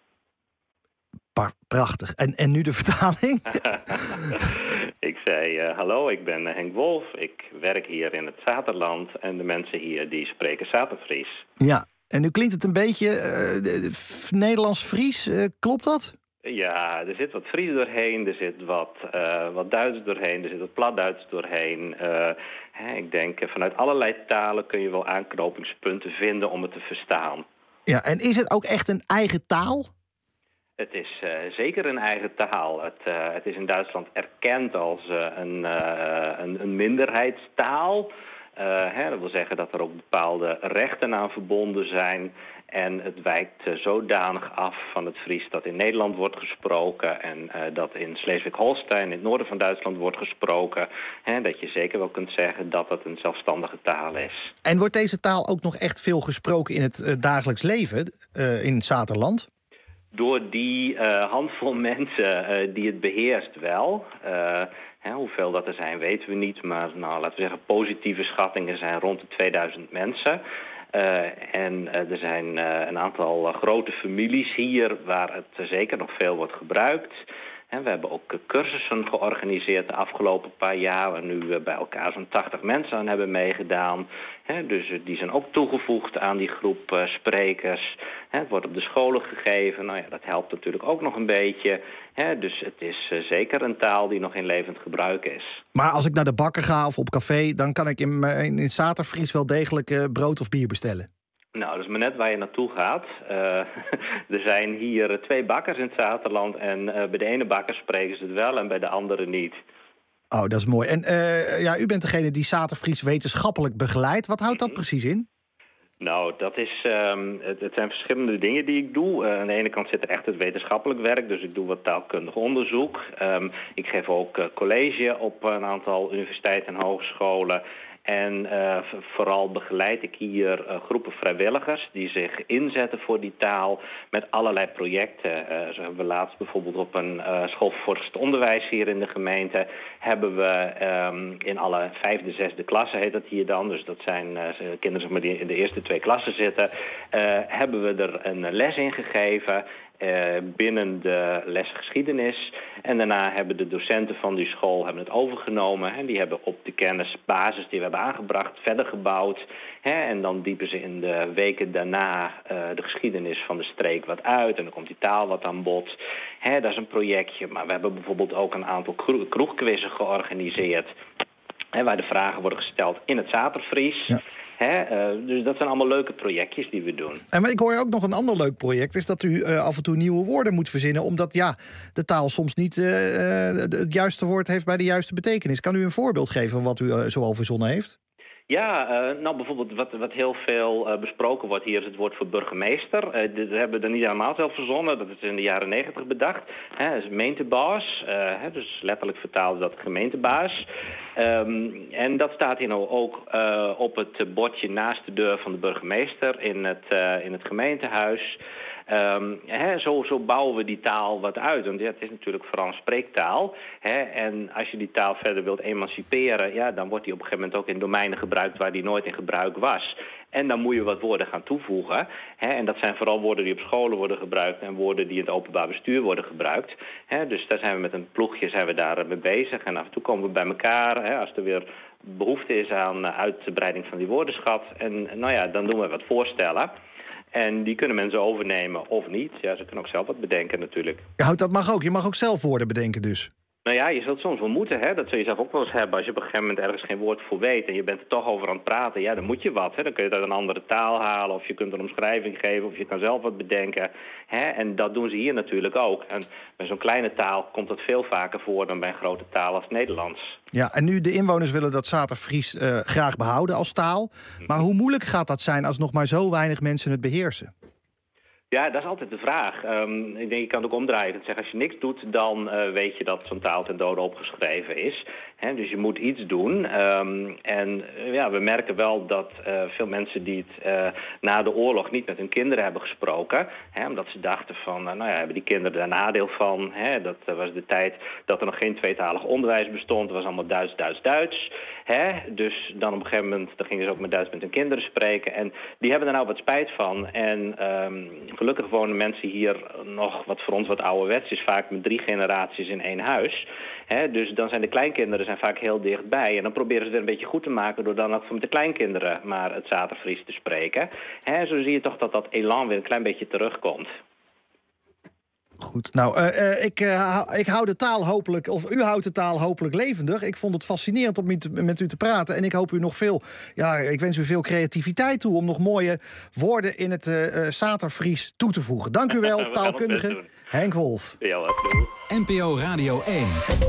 Prachtig. En nu de vertaling? Ik zei, hallo, ik ben Henk Wolf. Ik werk hier in het Saterland en de mensen hier die spreken Saterfries. Ja, en nu klinkt het een beetje Nederlands-Fries. Klopt dat? Ja, er zit wat Fries doorheen, er zit wat Duits doorheen, er zit wat Platduits doorheen. Ik denk, vanuit allerlei talen kun je wel aanknopingspunten vinden om het te verstaan. Ja, en is het ook echt een eigen taal? Het is zeker een eigen taal. Het is in Duitsland erkend als een minderheidstaal. Dat wil zeggen dat er ook bepaalde rechten aan verbonden zijn. En het wijkt zodanig af van het Fries dat in Nederland wordt gesproken en dat in Schleswig-Holstein, in het noorden van Duitsland, wordt gesproken. Dat je zeker wel kunt zeggen dat het een zelfstandige taal is. En wordt deze taal ook nog echt veel gesproken in het dagelijks leven in Saterland? Door die handvol mensen die het beheerst wel. Hoeveel dat er zijn weten we niet, maar laten we zeggen positieve schattingen zijn rond de 2000 mensen. En er zijn een aantal grote families hier waar het zeker nog veel wordt gebruikt. We hebben ook cursussen georganiseerd de afgelopen paar jaar, waar nu bij elkaar zo'n 80 mensen aan hebben meegedaan. Dus die zijn ook toegevoegd aan die groep sprekers. Het wordt op de scholen gegeven. Nou ja, dat helpt natuurlijk ook nog een beetje. Dus het is zeker een taal die nog in levend gebruik is. Maar als ik naar de bakker ga of op café, dan kan ik in Saterfries wel degelijk brood of bier bestellen. Nou, dat is maar net waar je naartoe gaat. Er zijn hier 2 bakkers in het Saterland en bij de ene bakker spreken ze het wel en bij de andere niet. Oh, dat is mooi. En u bent degene die Saterfries wetenschappelijk begeleidt. Wat houdt dat precies in? Nou, dat is, het zijn verschillende dingen die ik doe. Aan de ene kant zit er echt het wetenschappelijk werk, dus ik doe wat taalkundig onderzoek. Ik geef ook college op een aantal universiteiten en hogescholen. En vooral begeleid ik hier groepen vrijwilligers die zich inzetten voor die taal met allerlei projecten. Zo hebben we laatst bijvoorbeeld op een school voor voortgezet onderwijs hier in de gemeente hebben we in alle 5e, 6e klassen heet dat hier dan. Dus dat zijn kinderen zeg maar, die in de eerste 2 klassen zitten. Hebben we er een les in gegeven. Binnen de les geschiedenis. En daarna hebben de docenten van die school hebben het overgenomen. En die hebben op de kennisbasis die we hebben aangebracht verder gebouwd. En dan diepen ze in de weken daarna de geschiedenis van de streek wat uit. En dan komt die taal wat aan bod. Dat is een projectje. Maar we hebben bijvoorbeeld ook een aantal kroegquizzen georganiseerd. Waar de vragen worden gesteld in het Saterfries. Ja. Dus dat zijn allemaal leuke projectjes die we doen. En ik hoor ook nog een ander leuk project, is dat u af en toe nieuwe woorden moet verzinnen, omdat de taal soms niet het juiste woord heeft bij de juiste betekenis. Kan u een voorbeeld geven van wat u zo al verzonnen heeft? Ja, nou bijvoorbeeld wat heel veel besproken wordt hier is het woord voor burgemeester. Dat hebben we er niet helemaal zelf verzonnen, dat is in de jaren 90 bedacht. Dat is gemeentebaas, dus letterlijk vertaald dat gemeentebaas. En dat staat hier nou ook op het bordje naast de deur van de burgemeester in het gemeentehuis. Zo bouwen we die taal wat uit. Want het is natuurlijk vooral een spreektaal. En als je die taal verder wilt emanciperen, dan wordt die op een gegeven moment ook in domeinen gebruikt waar die nooit in gebruik was. En dan moet je wat woorden gaan toevoegen. En dat zijn vooral woorden die op scholen worden gebruikt en woorden die in het openbaar bestuur worden gebruikt. Dus daar zijn we met een ploegje daar mee bezig. En af en toe komen we bij elkaar als er weer behoefte is aan uitbreiding van die woordenschat. En dan doen we wat voorstellen. En die kunnen mensen overnemen of niet. Ja, ze kunnen ook zelf wat bedenken natuurlijk. Ja, dat mag ook. Je mag ook zelf woorden bedenken dus. Nou ja, je zult soms wel moeten, hè. Dat zul je zelf ook wel eens hebben. Als je op een gegeven moment ergens geen woord voor weet en je bent er toch over aan het praten, ja, dan moet je wat. Hè. Dan kun je het uit een andere taal halen of je kunt een omschrijving geven of je kan zelf wat bedenken. Hè. En dat doen ze hier natuurlijk ook. En bij zo'n kleine taal komt het veel vaker voor dan bij een grote taal als Nederlands. Ja, en nu de inwoners willen dat Saterfries graag behouden als taal. Maar hoe moeilijk gaat dat zijn als nog maar zo weinig mensen het beheersen? Ja, dat is altijd de vraag. Ik denk, je kan het ook omdraaien. Ik zeg, als je niks doet, dan weet je dat zo'n taal ten dode opgeschreven is. Hè, dus je moet iets doen. We merken wel dat veel mensen die het na de oorlog niet met hun kinderen hebben gesproken. Hè, omdat ze dachten van, hebben die kinderen daar nadeel van? Hè? Dat was de tijd dat er nog geen tweetalig onderwijs bestond. Het was allemaal Duits. Hè? Dus dan op een gegeven moment gingen ze ook met Duits met hun kinderen spreken. En die hebben er nou wat spijt van. En gelukkig wonen mensen hier nog, wat voor ons wat ouderwets is, vaak met 3 generaties in één huis. Hè? Dus dan zijn de kleinkinderen vaak heel dichtbij. En dan proberen ze het weer een beetje goed te maken door dan ook met de kleinkinderen maar het Saterfries te spreken. Hè? Zo zie je toch dat elan weer een klein beetje terugkomt. Goed, nou, ik hou de taal hopelijk, of u houdt de taal hopelijk levendig. Ik vond het fascinerend om met u te praten. En ik hoop u nog ik wens u veel creativiteit toe om nog mooie woorden in het Saterfries toe te voegen. Dank u wel, taalkundige Henk Wolf. Ja, NPO Radio 1.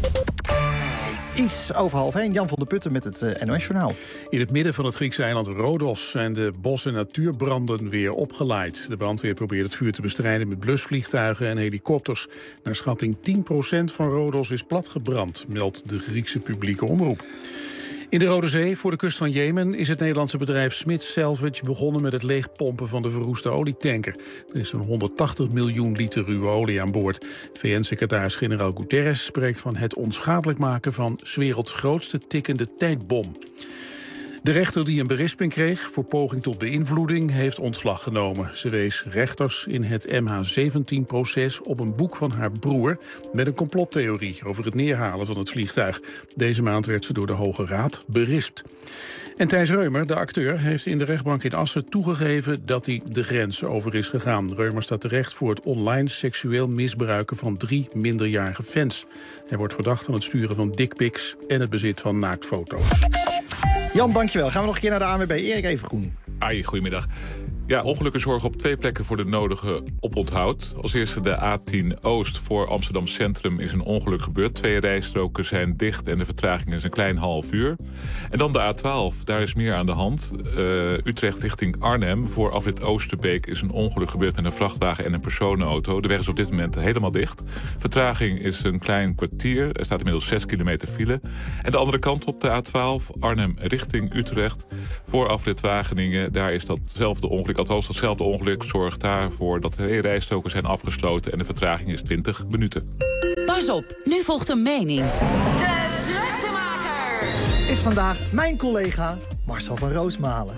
Iets over 12:30. Jan van der Putten met het NOS-journaal. In het midden van het Griekse eiland Rodos zijn de bos- en natuurbranden weer opgeleid. De brandweer probeert het vuur te bestrijden met blusvliegtuigen en helikopters. Naar schatting 10% van Rodos is platgebrand, meldt de Griekse publieke omroep. In de Rode Zee, voor de kust van Jemen, is het Nederlandse bedrijf Smith Salvage begonnen met het leegpompen van de verroeste olietanker. Er is zo'n 180 miljoen liter ruwe olie aan boord. VN-secretaris-generaal Guterres spreekt van het onschadelijk maken van 's werelds grootste tikkende tijdbom. De rechter die een berisping kreeg voor poging tot beïnvloeding heeft ontslag genomen. Ze wees rechters in het MH17-proces op een boek van haar broer met een complottheorie over het neerhalen van het vliegtuig. Deze maand werd ze door de Hoge Raad berispt. En Thijs Reumer, de acteur, heeft in de rechtbank in Assen toegegeven dat hij de grens over is gegaan. Reumer staat terecht voor het online seksueel misbruiken van 3 minderjarige fans. Hij wordt verdacht van het sturen van dickpics en het bezit van naaktfoto's. Jan, dankjewel. Gaan we nog een keer naar de ANWB. Erik Evengroen. Goedemiddag. Ja, ongelukken zorgen op 2 plekken voor de nodige oponthoud. Als eerste de A10 Oost voor Amsterdam Centrum is een ongeluk gebeurd. 2 rijstroken zijn dicht en de vertraging is een klein half uur. En dan de A12, daar is meer aan de hand. Utrecht richting Arnhem. Voor afrit Oosterbeek is een ongeluk gebeurd met een vrachtwagen en een personenauto. De weg is op dit moment helemaal dicht. Vertraging is een klein kwartier. Er staat inmiddels 6 kilometer file. En de andere kant op de A12, Arnhem richting Utrecht. Voor afrit Wageningen, daar is datzelfde ongeluk. Althans, datzelfde ongeluk zorgt daarvoor dat 2 rijstroken zijn afgesloten en de vertraging is 20 minuten. Pas op, nu volgt een mening. De Druktemaker Is vandaag mijn collega Marcel van Roosmalen.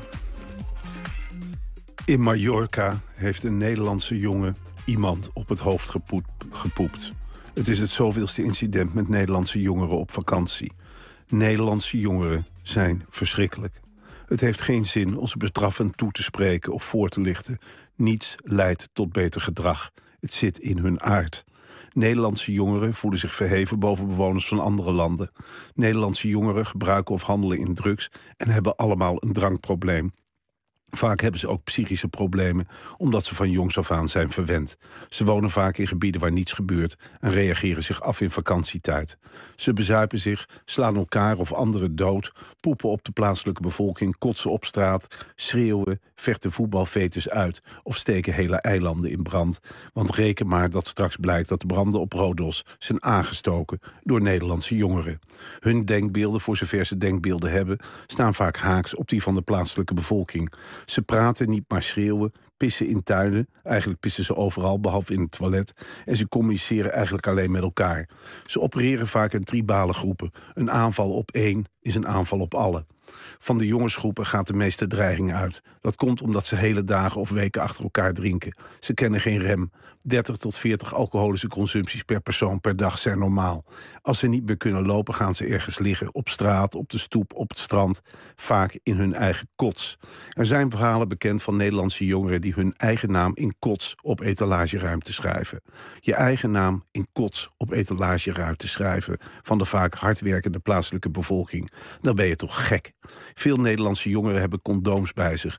In Mallorca heeft een Nederlandse jongen iemand op het hoofd gepoept. Het is het zoveelste incident met Nederlandse jongeren op vakantie. Nederlandse jongeren zijn verschrikkelijk. Het heeft geen zin om ze bestraffend toe te spreken of voor te lichten. Niets leidt tot beter gedrag. Het zit in hun aard. Nederlandse jongeren voelen zich verheven boven bewoners van andere landen. Nederlandse jongeren gebruiken of handelen in drugs en hebben allemaal een drankprobleem. Vaak hebben ze ook psychische problemen, omdat ze van jongs af aan zijn verwend. Ze wonen vaak in gebieden waar niets gebeurt en reageren zich af in vakantietijd. Ze bezuipen zich, slaan elkaar of anderen dood, poepen op de plaatselijke bevolking, kotsen op straat, schreeuwen, vechten voetbalvetes uit of steken hele eilanden in brand. Want reken maar dat straks blijkt dat de branden op Rodos zijn aangestoken door Nederlandse jongeren. Hun denkbeelden, voor zover ze denkbeelden hebben, staan vaak haaks op die van de plaatselijke bevolking. Ze praten, niet maar schreeuwen, pissen in tuinen. Eigenlijk pissen ze overal, behalve in het toilet. En ze communiceren eigenlijk alleen met elkaar. Ze opereren vaak in tribale groepen. Een aanval op 1 is een aanval op allen. Van de jongensgroepen gaat de meeste dreiging uit. Dat komt omdat ze hele dagen of weken achter elkaar drinken. Ze kennen geen rem. 30 tot 40 alcoholische consumpties per persoon per dag zijn normaal. Als ze niet meer kunnen lopen, gaan ze ergens liggen. Op straat, op de stoep, op het strand. Vaak in hun eigen kots. Er zijn verhalen bekend van Nederlandse jongeren die hun eigen naam in kots op etalageruimte schrijven. Je eigen naam in kots op etalageruimte schrijven van de vaak hardwerkende plaatselijke bevolking. Dan ben je toch gek. Veel Nederlandse jongeren hebben condooms bij zich.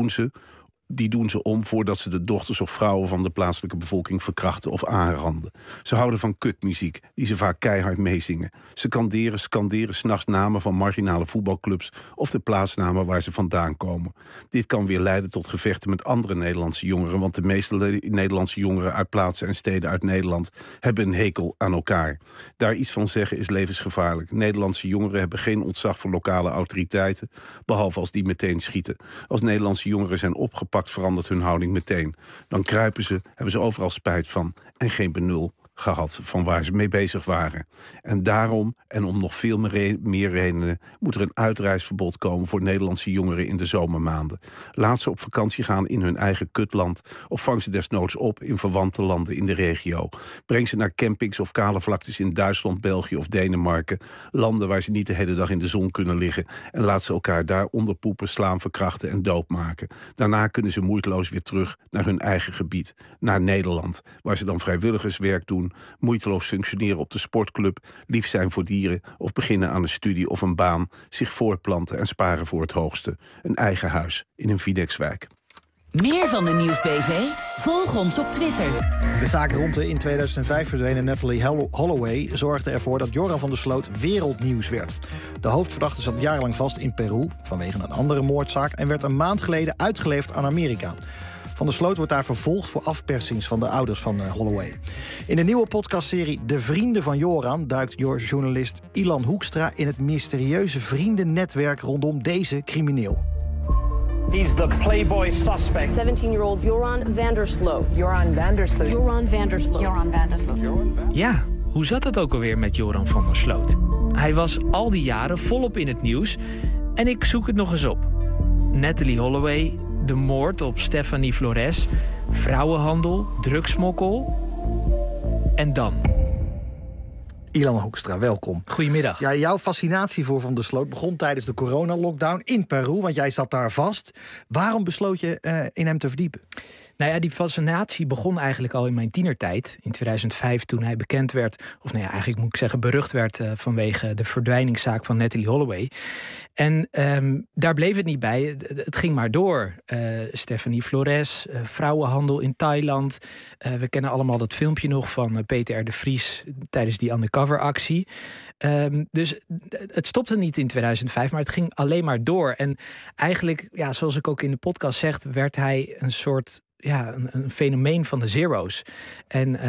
Die doen ze om voordat ze de dochters of vrouwen van de plaatselijke bevolking verkrachten of aanranden. Ze houden van kutmuziek, die ze vaak keihard meezingen. Ze skanderen 's nachts namen van marginale voetbalclubs of de plaatsnamen waar ze vandaan komen. Dit kan weer leiden tot gevechten met andere Nederlandse jongeren, want de meeste Nederlandse jongeren uit plaatsen en steden uit Nederland hebben een hekel aan elkaar. Daar iets van zeggen is levensgevaarlijk. Nederlandse jongeren hebben geen ontzag voor lokale autoriteiten, behalve als die meteen schieten. Als Nederlandse jongeren zijn opgepakt, verandert hun houding meteen. Dan kruipen ze, hebben ze overal spijt van en geen benul gehad van waar ze mee bezig waren. En daarom, en om nog veel meer redenen, moet er een uitreisverbod komen voor Nederlandse jongeren in de zomermaanden. Laat ze op vakantie gaan in hun eigen kutland of vang ze desnoods op in verwante landen in de regio. Breng ze naar campings of kale vlaktes in Duitsland, België of Denemarken, landen waar ze niet de hele dag in de zon kunnen liggen, en laat ze elkaar daar onderpoepen, slaan, verkrachten en doodmaken. Daarna kunnen ze moeiteloos weer terug naar hun eigen gebied, naar Nederland, waar ze dan vrijwilligerswerk doen, moeiteloos functioneren op de sportclub, lief zijn voor dieren of beginnen aan een studie of een baan, zich voortplanten en sparen voor het hoogste. Een eigen huis in een Fidex-wijk. Meer van de Nieuwsbv? Volg ons op Twitter. De zaak rond de in 2005 verdwenen Natalie Holloway zorgde ervoor dat Joran van der Sloot wereldnieuws werd. De hoofdverdachte zat jarenlang vast in Peru vanwege een andere moordzaak en werd een maand geleden uitgeleverd aan Amerika. Van der Sloot wordt daar vervolgd voor afpersings van de ouders van Holloway. In de nieuwe podcastserie De Vrienden van Joran duikt journalist Ilan Hoekstra in het mysterieuze vriendennetwerk rondom deze crimineel. He's the Playboy suspect. 17-year-old Joran van der Sloot. Joran van der Sloot. Joran van der Sloot. Joran van der Sloot. Ja, hoe zat het ook alweer met Joran van der Sloot? Hij was al die jaren volop in het nieuws en ik zoek het nog eens op. Natalie Holloway, de moord op Stephanie Flores, vrouwenhandel, drugsmokkel en dan. Ilan Hoekstra, welkom. Goedemiddag. Ja, jouw fascinatie voor Van der Sloot begon tijdens de coronalockdown in Peru, want jij zat daar vast. Waarom besloot je in hem te verdiepen? Nou ja, die fascinatie begon eigenlijk al in mijn tienertijd. In 2005, toen hij bekend werd, of nou ja, eigenlijk moet ik zeggen berucht werd vanwege de verdwijningszaak van Natalie Holloway. En daar bleef het niet bij. Het ging maar door. Stephanie Flores, vrouwenhandel in Thailand. We kennen allemaal dat filmpje nog van Peter R. de Vries tijdens die undercover-actie. Dus het stopte niet in 2005, maar het ging alleen maar door. En eigenlijk, ja, zoals ik ook in de podcast zeg, werd hij een soort een fenomeen van de zero's. En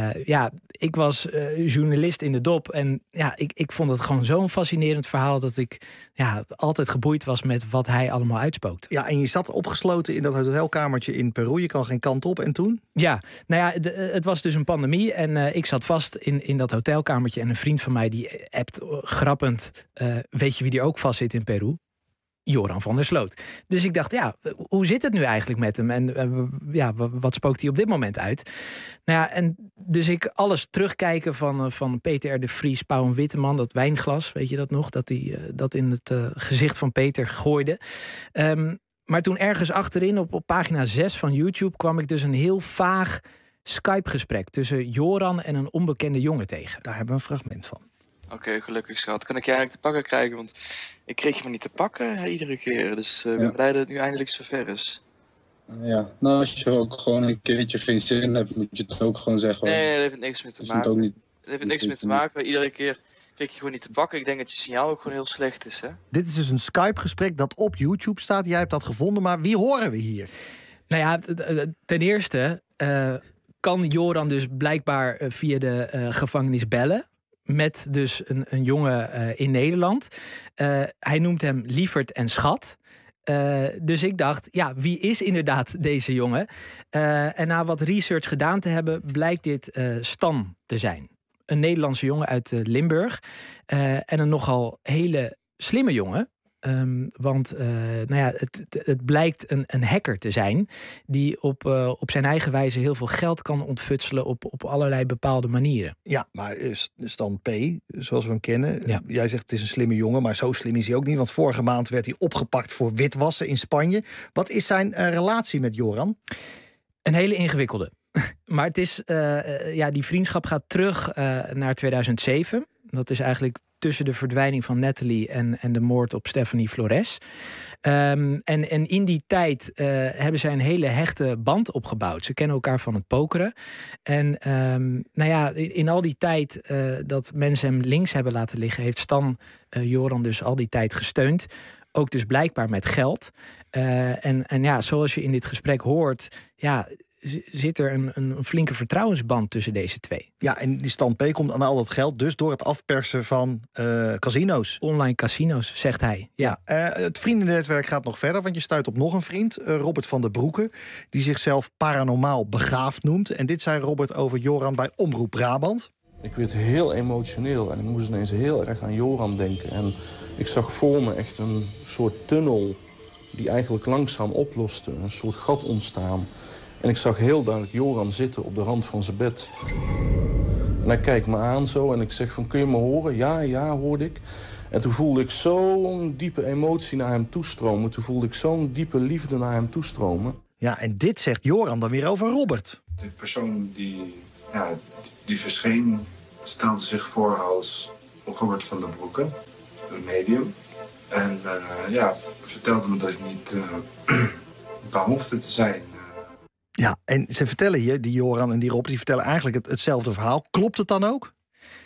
ik was journalist in de dop. En ja, ik vond het gewoon zo'n fascinerend verhaal dat ik altijd geboeid was met wat hij allemaal uitspookt. Ja, en je zat opgesloten in dat hotelkamertje in Peru. Je kan geen kant op. En toen? Ja, nou ja, het was dus een pandemie. En ik zat vast in dat hotelkamertje. En een vriend van mij die appt grappend. Weet je wie er ook vast zit in Peru? Joran van der Sloot. Dus ik dacht, hoe zit het nu eigenlijk met hem? En wat spookt hij op dit moment uit? Nou ja, en dus ik alles terugkijken van Peter R. de Vries, Pauw en Witteman, dat wijnglas, weet je dat nog? Dat hij dat in het gezicht van Peter gooide. Maar toen ergens achterin op pagina 6 van YouTube kwam ik dus een heel vaag Skype-gesprek tussen Joran en een onbekende jongen tegen. Daar hebben we een fragment van. Oké, gelukkig schat. Kan ik je eigenlijk te pakken krijgen? Want ik kreeg je maar niet te pakken iedere keer. Dus ik ben blij dat het nu eindelijk zover is. Ja, nou als je ook gewoon een keertje geen zin hebt, moet je het ook gewoon zeggen. Nee, dat heeft niks mee te maken. Het heeft niks mee te maken, maar iedere keer kreeg je gewoon niet te pakken. Ik denk dat je signaal ook gewoon heel slecht is, hè? Dit is dus een Skype-gesprek dat op YouTube staat. Jij hebt dat gevonden, maar wie horen we hier? Nou ja, ten eerste kan Joran dus blijkbaar via de gevangenis bellen met dus een jongen in Nederland. Hij noemt hem lieverd en schat. Dus ik dacht, wie is inderdaad deze jongen? En na wat research gedaan te hebben, blijkt dit Stan te zijn. Een Nederlandse jongen uit Limburg. En een nogal hele slimme jongen. Want het blijkt een hacker te zijn die op zijn eigen wijze heel veel geld kan ontfutselen op allerlei bepaalde manieren. Ja, maar Stan P., zoals we hem kennen, Ja. Jij zegt het is een slimme jongen, maar zo slim is hij ook niet. Want vorige maand werd hij opgepakt voor witwassen in Spanje. Wat is zijn relatie met Joran? Een hele ingewikkelde. Maar het is, die vriendschap gaat terug naar 2007. Dat is eigenlijk tussen de verdwijning van Natalie en de moord op Stephanie Flores. En in die tijd hebben zij een hele hechte band opgebouwd. Ze kennen elkaar van het pokeren. En in al die tijd dat mensen hem links hebben laten liggen, heeft Stan Joran dus al die tijd gesteund. Ook dus blijkbaar met geld. Zoals je in dit gesprek hoort, zit er een flinke vertrouwensband tussen deze twee. Ja, en die Stan P. komt aan al dat geld dus door het afpersen van casino's. Online casino's, zegt hij. Ja. Het vriendennetwerk gaat nog verder, want je stuit op nog een vriend, Robert van der Broeke, die zichzelf paranormaal begaafd noemt. En dit zei Robert over Joran bij Omroep Brabant. Ik werd heel emotioneel en ik moest ineens heel erg aan Joran denken. En ik zag voor me echt een soort tunnel die eigenlijk langzaam oploste. Een soort gat ontstaan. En ik zag heel duidelijk Joran zitten op de rand van zijn bed. En hij kijkt me aan zo en ik zeg van, kun je me horen? Ja, hoorde ik. En toen voelde ik zo'n diepe emotie naar hem toestromen. Toen voelde ik zo'n diepe liefde naar hem toestromen. Ja, en dit zegt Joran dan weer over Robert. De persoon die verscheen stelde zich voor als Robert van der Broeke, een medium. En vertelde me dat ik niet bang hoefde te zijn. Ja, en ze vertellen je, die Joran en die Robert, die vertellen eigenlijk hetzelfde verhaal. Klopt het dan ook?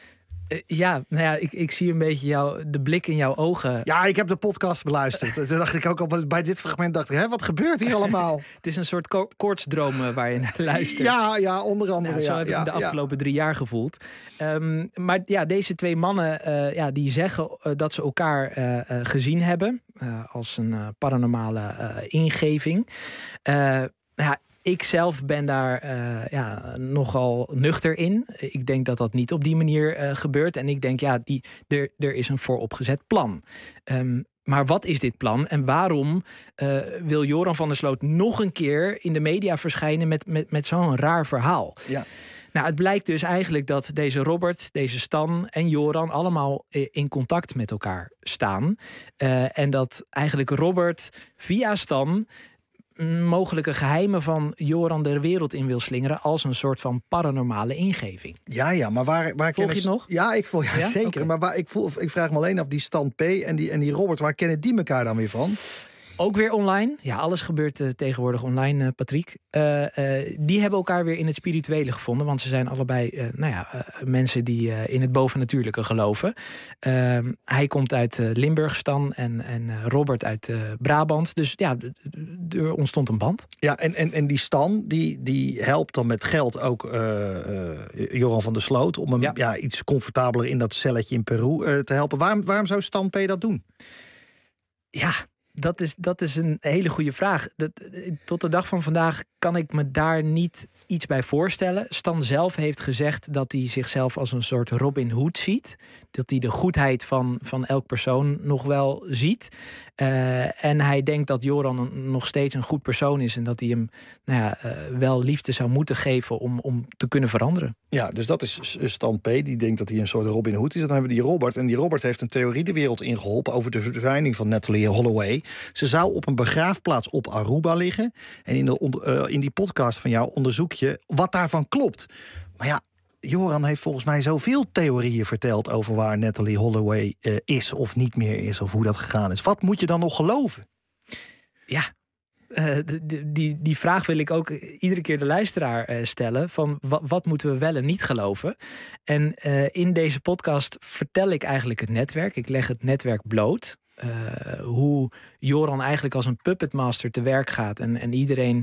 Ik zie een beetje de blik in jouw ogen. Ja, ik heb de podcast beluisterd. Toen dacht ik ook al bij dit fragment, wat gebeurt hier allemaal? Het is een soort koortsdroom waar je naar luistert. Ja, onder andere. Zo heb ik me de afgelopen 3 jaar gevoeld. Maar deze twee mannen die zeggen dat ze elkaar gezien hebben als een paranormale ingeving. Ik zelf ben daar nogal nuchter in. Ik denk dat dat niet op die manier gebeurt. En ik denk, er is een vooropgezet plan. Maar wat is dit plan? En waarom wil Joran van der Sloot nog een keer in de media verschijnen met zo'n raar verhaal? Ja. Nou, het blijkt dus eigenlijk dat deze Robert, deze Stan en Joran allemaal in contact met elkaar staan. En dat eigenlijk Robert via Stan mogelijke geheimen van Joran de wereld in wil slingeren als een soort van paranormale ingeving. Ja, maar waar volg je het nog? Ja, ik volg zeker. Okay. Maar ik vraag me alleen af, die Stan P. en die Robert, waar kennen die elkaar dan weer van? Ook weer online. Ja, alles gebeurt tegenwoordig online, Patrick. Die hebben elkaar weer in het spirituele gevonden. Want ze zijn allebei mensen die in het bovennatuurlijke geloven. Hij komt uit Limburg, Stan, en Robert uit Brabant. Dus er ontstond een band. Ja, en die Stan, die helpt dan met geld ook Joran van der Sloot om hem iets comfortabeler in dat celletje in Peru te helpen. Waarom zou Stan P. dat doen? Ja, dat is een hele goede vraag. Tot de dag van vandaag kan ik me daar niet iets bij voorstellen. Stan zelf heeft gezegd dat hij zichzelf als een soort Robin Hood ziet. Dat hij de goedheid van elk persoon nog wel ziet. En hij denkt dat Joran nog steeds een goed persoon is. En dat hij hem wel liefde zou moeten geven om te kunnen veranderen. Ja, dus dat is Stan P. Die denkt dat hij een soort Robin Hood is. Dan hebben we die Robert. En die Robert heeft een theorie de wereld ingeholpen over de verdwijning van Natalie Holloway. Ze zou op een begraafplaats op Aruba liggen. En in die podcast van jou onderzoek je wat daarvan klopt. Maar ja, Joran heeft volgens mij zoveel theorieën verteld over waar Natalie Holloway is of niet meer is, of hoe dat gegaan is. Wat moet je dan nog geloven? Ja, die vraag wil ik ook iedere keer de luisteraar stellen. Van wat moeten we wel en niet geloven? En in deze podcast vertel ik eigenlijk het netwerk. Ik leg het netwerk bloot. Hoe Joran eigenlijk als een puppetmaster te werk gaat. En iedereen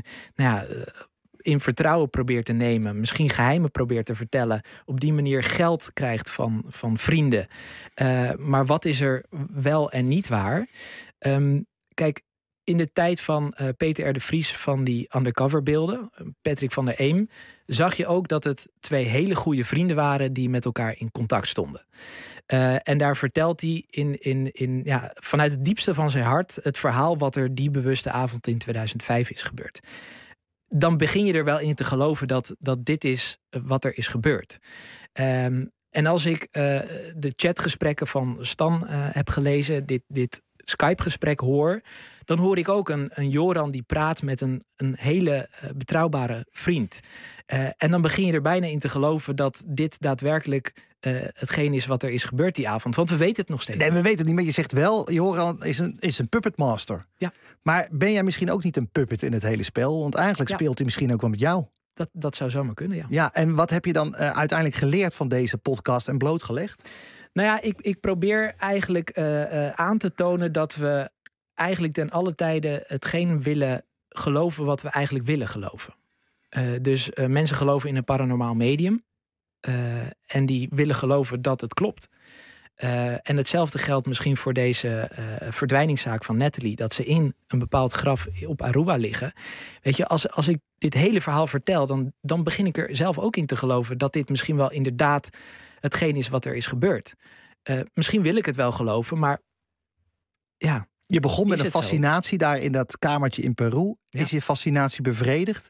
in vertrouwen probeert te nemen. Misschien geheimen probeert te vertellen. Op die manier geld krijgt van vrienden. Maar wat is er wel en niet waar? Kijk, in de tijd van Peter R. de Vries van die undercoverbeelden, Patrick van der Eem, zag je ook dat het 2 hele goede vrienden waren die met elkaar in contact stonden. En daar vertelt hij vanuit het diepste van zijn hart het verhaal wat er die bewuste avond in 2005 is gebeurd. Dan begin je er wel in te geloven dat dit is wat er is gebeurd. En als ik de chatgesprekken van Stan heb gelezen, dit Skype-gesprek hoor, dan hoor ik ook een Joran die praat met een hele betrouwbare vriend. En dan begin je er bijna in te geloven dat dit daadwerkelijk hetgeen is wat er is gebeurd die avond. Want we weten het nog steeds. Nee, we weten het niet, maar je zegt wel, Joran is een puppetmaster. Ja. Maar ben jij misschien ook niet een puppet in het hele spel? Want eigenlijk speelt hij misschien ook wel met jou. Dat zou zomaar kunnen, ja. Ja, en wat heb je dan uiteindelijk geleerd van deze podcast en blootgelegd? Nou ja, ik probeer eigenlijk aan te tonen dat we eigenlijk ten alle tijde hetgeen willen geloven wat we eigenlijk willen geloven. Dus mensen geloven in een paranormaal medium. En die willen geloven dat het klopt. En hetzelfde geldt misschien voor deze verdwijningszaak van Natalie. Dat ze in een bepaald graf op Aruba liggen. Weet je, als ik dit hele verhaal vertel, dan begin ik er zelf ook in te geloven dat dit misschien wel inderdaad hetgeen is wat er is gebeurd. Misschien wil ik het wel geloven, maar ja. Je begon met een fascinatie daar in dat kamertje in Peru. Ja. Is je fascinatie bevredigd?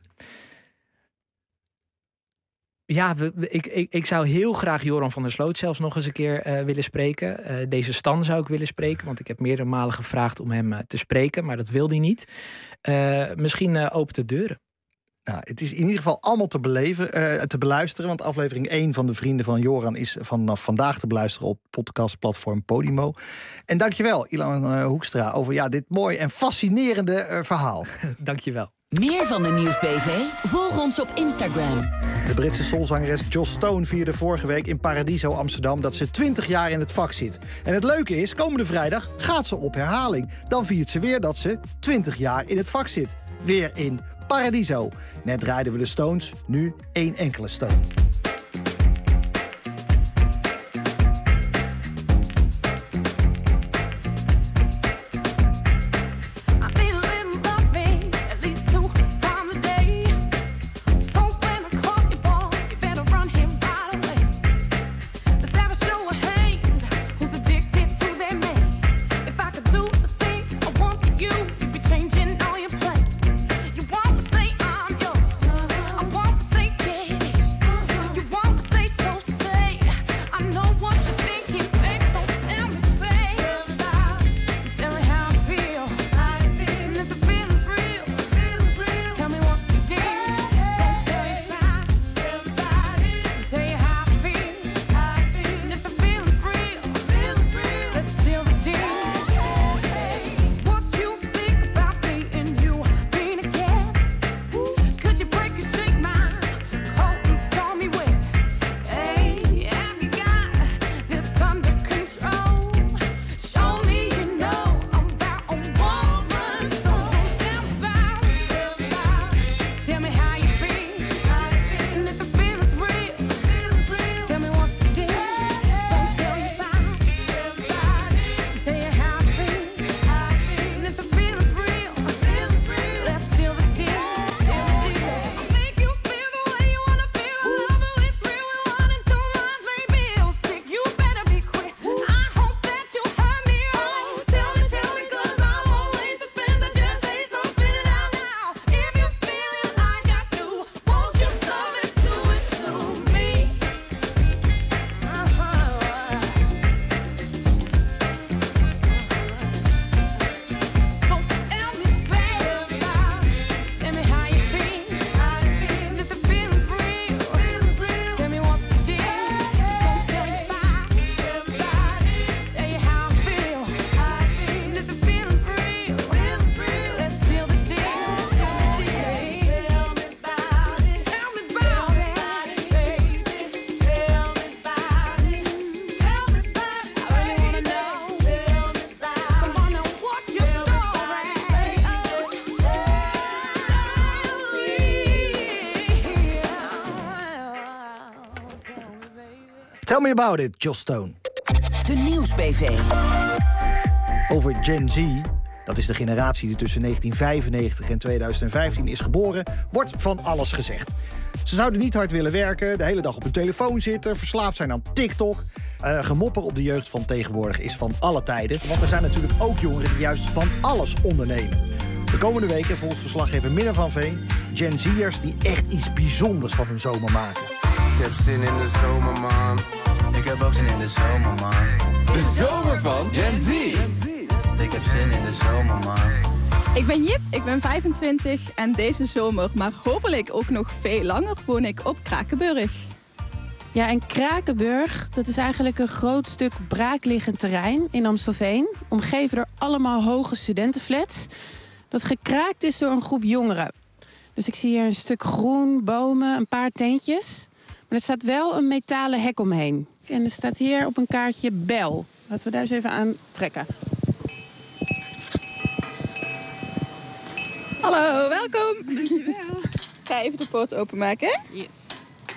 Ja, ik zou heel graag Joran van der Sloot zelfs nog eens een keer willen spreken. Deze Stan zou ik willen spreken, want ik heb meerdere malen gevraagd om hem te spreken, maar dat wilde hij niet. Misschien opent het deuren. Nou, het is in ieder geval allemaal te beluisteren, want aflevering 1 van de Vrienden van Joran is vanaf vandaag te beluisteren op podcastplatform Podimo. En dankjewel, Ilan Hoekstra, over dit mooi en fascinerende verhaal. Dankjewel. Meer van de Nieuwsbv? Volg ons op Instagram. De Britse soulzangeres Joss Stone vierde vorige week in Paradiso Amsterdam dat ze 20 jaar in het vak zit. En het leuke is, komende vrijdag gaat ze op herhaling. Dan viert ze weer dat ze 20 jaar in het vak zit. Weer in Paradiso. Net draaiden we de Stones, nu één enkele Stone. Tell me about it, Joss Stone. De Nieuwsbv. Over Gen Z, dat is de generatie die tussen 1995 en 2015 is geboren, wordt van alles gezegd. Ze zouden niet hard willen werken, de hele dag op hun telefoon zitten, verslaafd zijn aan TikTok. Gemopper op de jeugd van tegenwoordig is van alle tijden. Want er zijn natuurlijk ook jongeren die juist van alles ondernemen. De komende weken volgt verslaggever Minne van Veen Gen Z'ers die echt iets bijzonders van hun zomer maken. Ik heb zin in de zomer, man. Ik heb ook zin in de zomer, man. De zomer van Gen Z. Ik heb zin in de zomer, man. Ik ben Jip, ik ben 25 en deze zomer, maar hopelijk ook nog veel langer, woon ik op Krakenburg. Ja, en Krakenburg, dat is eigenlijk een groot stuk braakliggend terrein in Amstelveen. Omgeven door allemaal hoge studentenflats. Dat gekraakt is door een groep jongeren. Dus ik zie hier een stuk groen, bomen, een paar tentjes. Maar er staat wel een metalen hek omheen. En er staat hier op een kaartje bel. Laten we daar eens even aan trekken. Hallo, welkom. Dankjewel. Ik ga even de poort openmaken. Yes.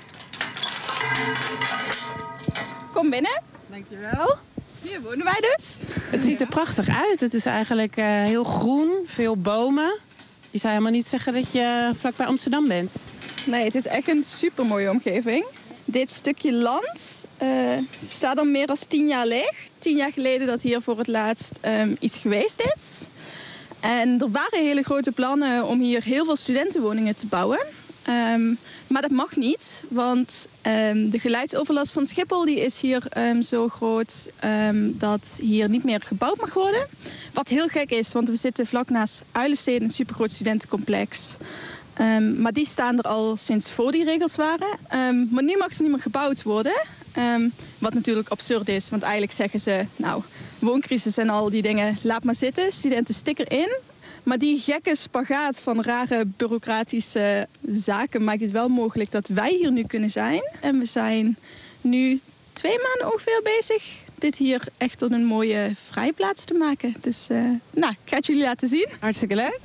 Kom binnen. Dankjewel. Hier wonen wij dus. Het ziet er prachtig uit. Het is eigenlijk heel groen, veel bomen. Je zou helemaal niet zeggen dat je vlakbij Amsterdam bent. Nee, het is echt een super mooie omgeving. Dit stukje land staat al meer dan 10 jaar leeg. 10 jaar geleden dat hier voor het laatst iets geweest is. En er waren hele grote plannen om hier heel veel studentenwoningen te bouwen. Maar dat mag niet, want de geluidsoverlast van Schiphol die is hier zo groot dat hier niet meer gebouwd mag worden. Wat heel gek is, want we zitten vlak naast Uilenstede, een supergroot studentencomplex. Maar die staan er al sinds voor die regels waren. Maar nu mag er niet meer gebouwd worden. Wat natuurlijk absurd is, want eigenlijk zeggen ze, nou, wooncrisis en al die dingen, laat maar zitten. Studenten stik erin. Maar die gekke spagaat van rare bureaucratische zaken maakt het wel mogelijk dat wij hier nu kunnen zijn. En we zijn nu 2 maanden ongeveer bezig dit hier echt tot een mooie vrijplaats te maken. Dus nou, ik ga het jullie laten zien. Hartstikke leuk.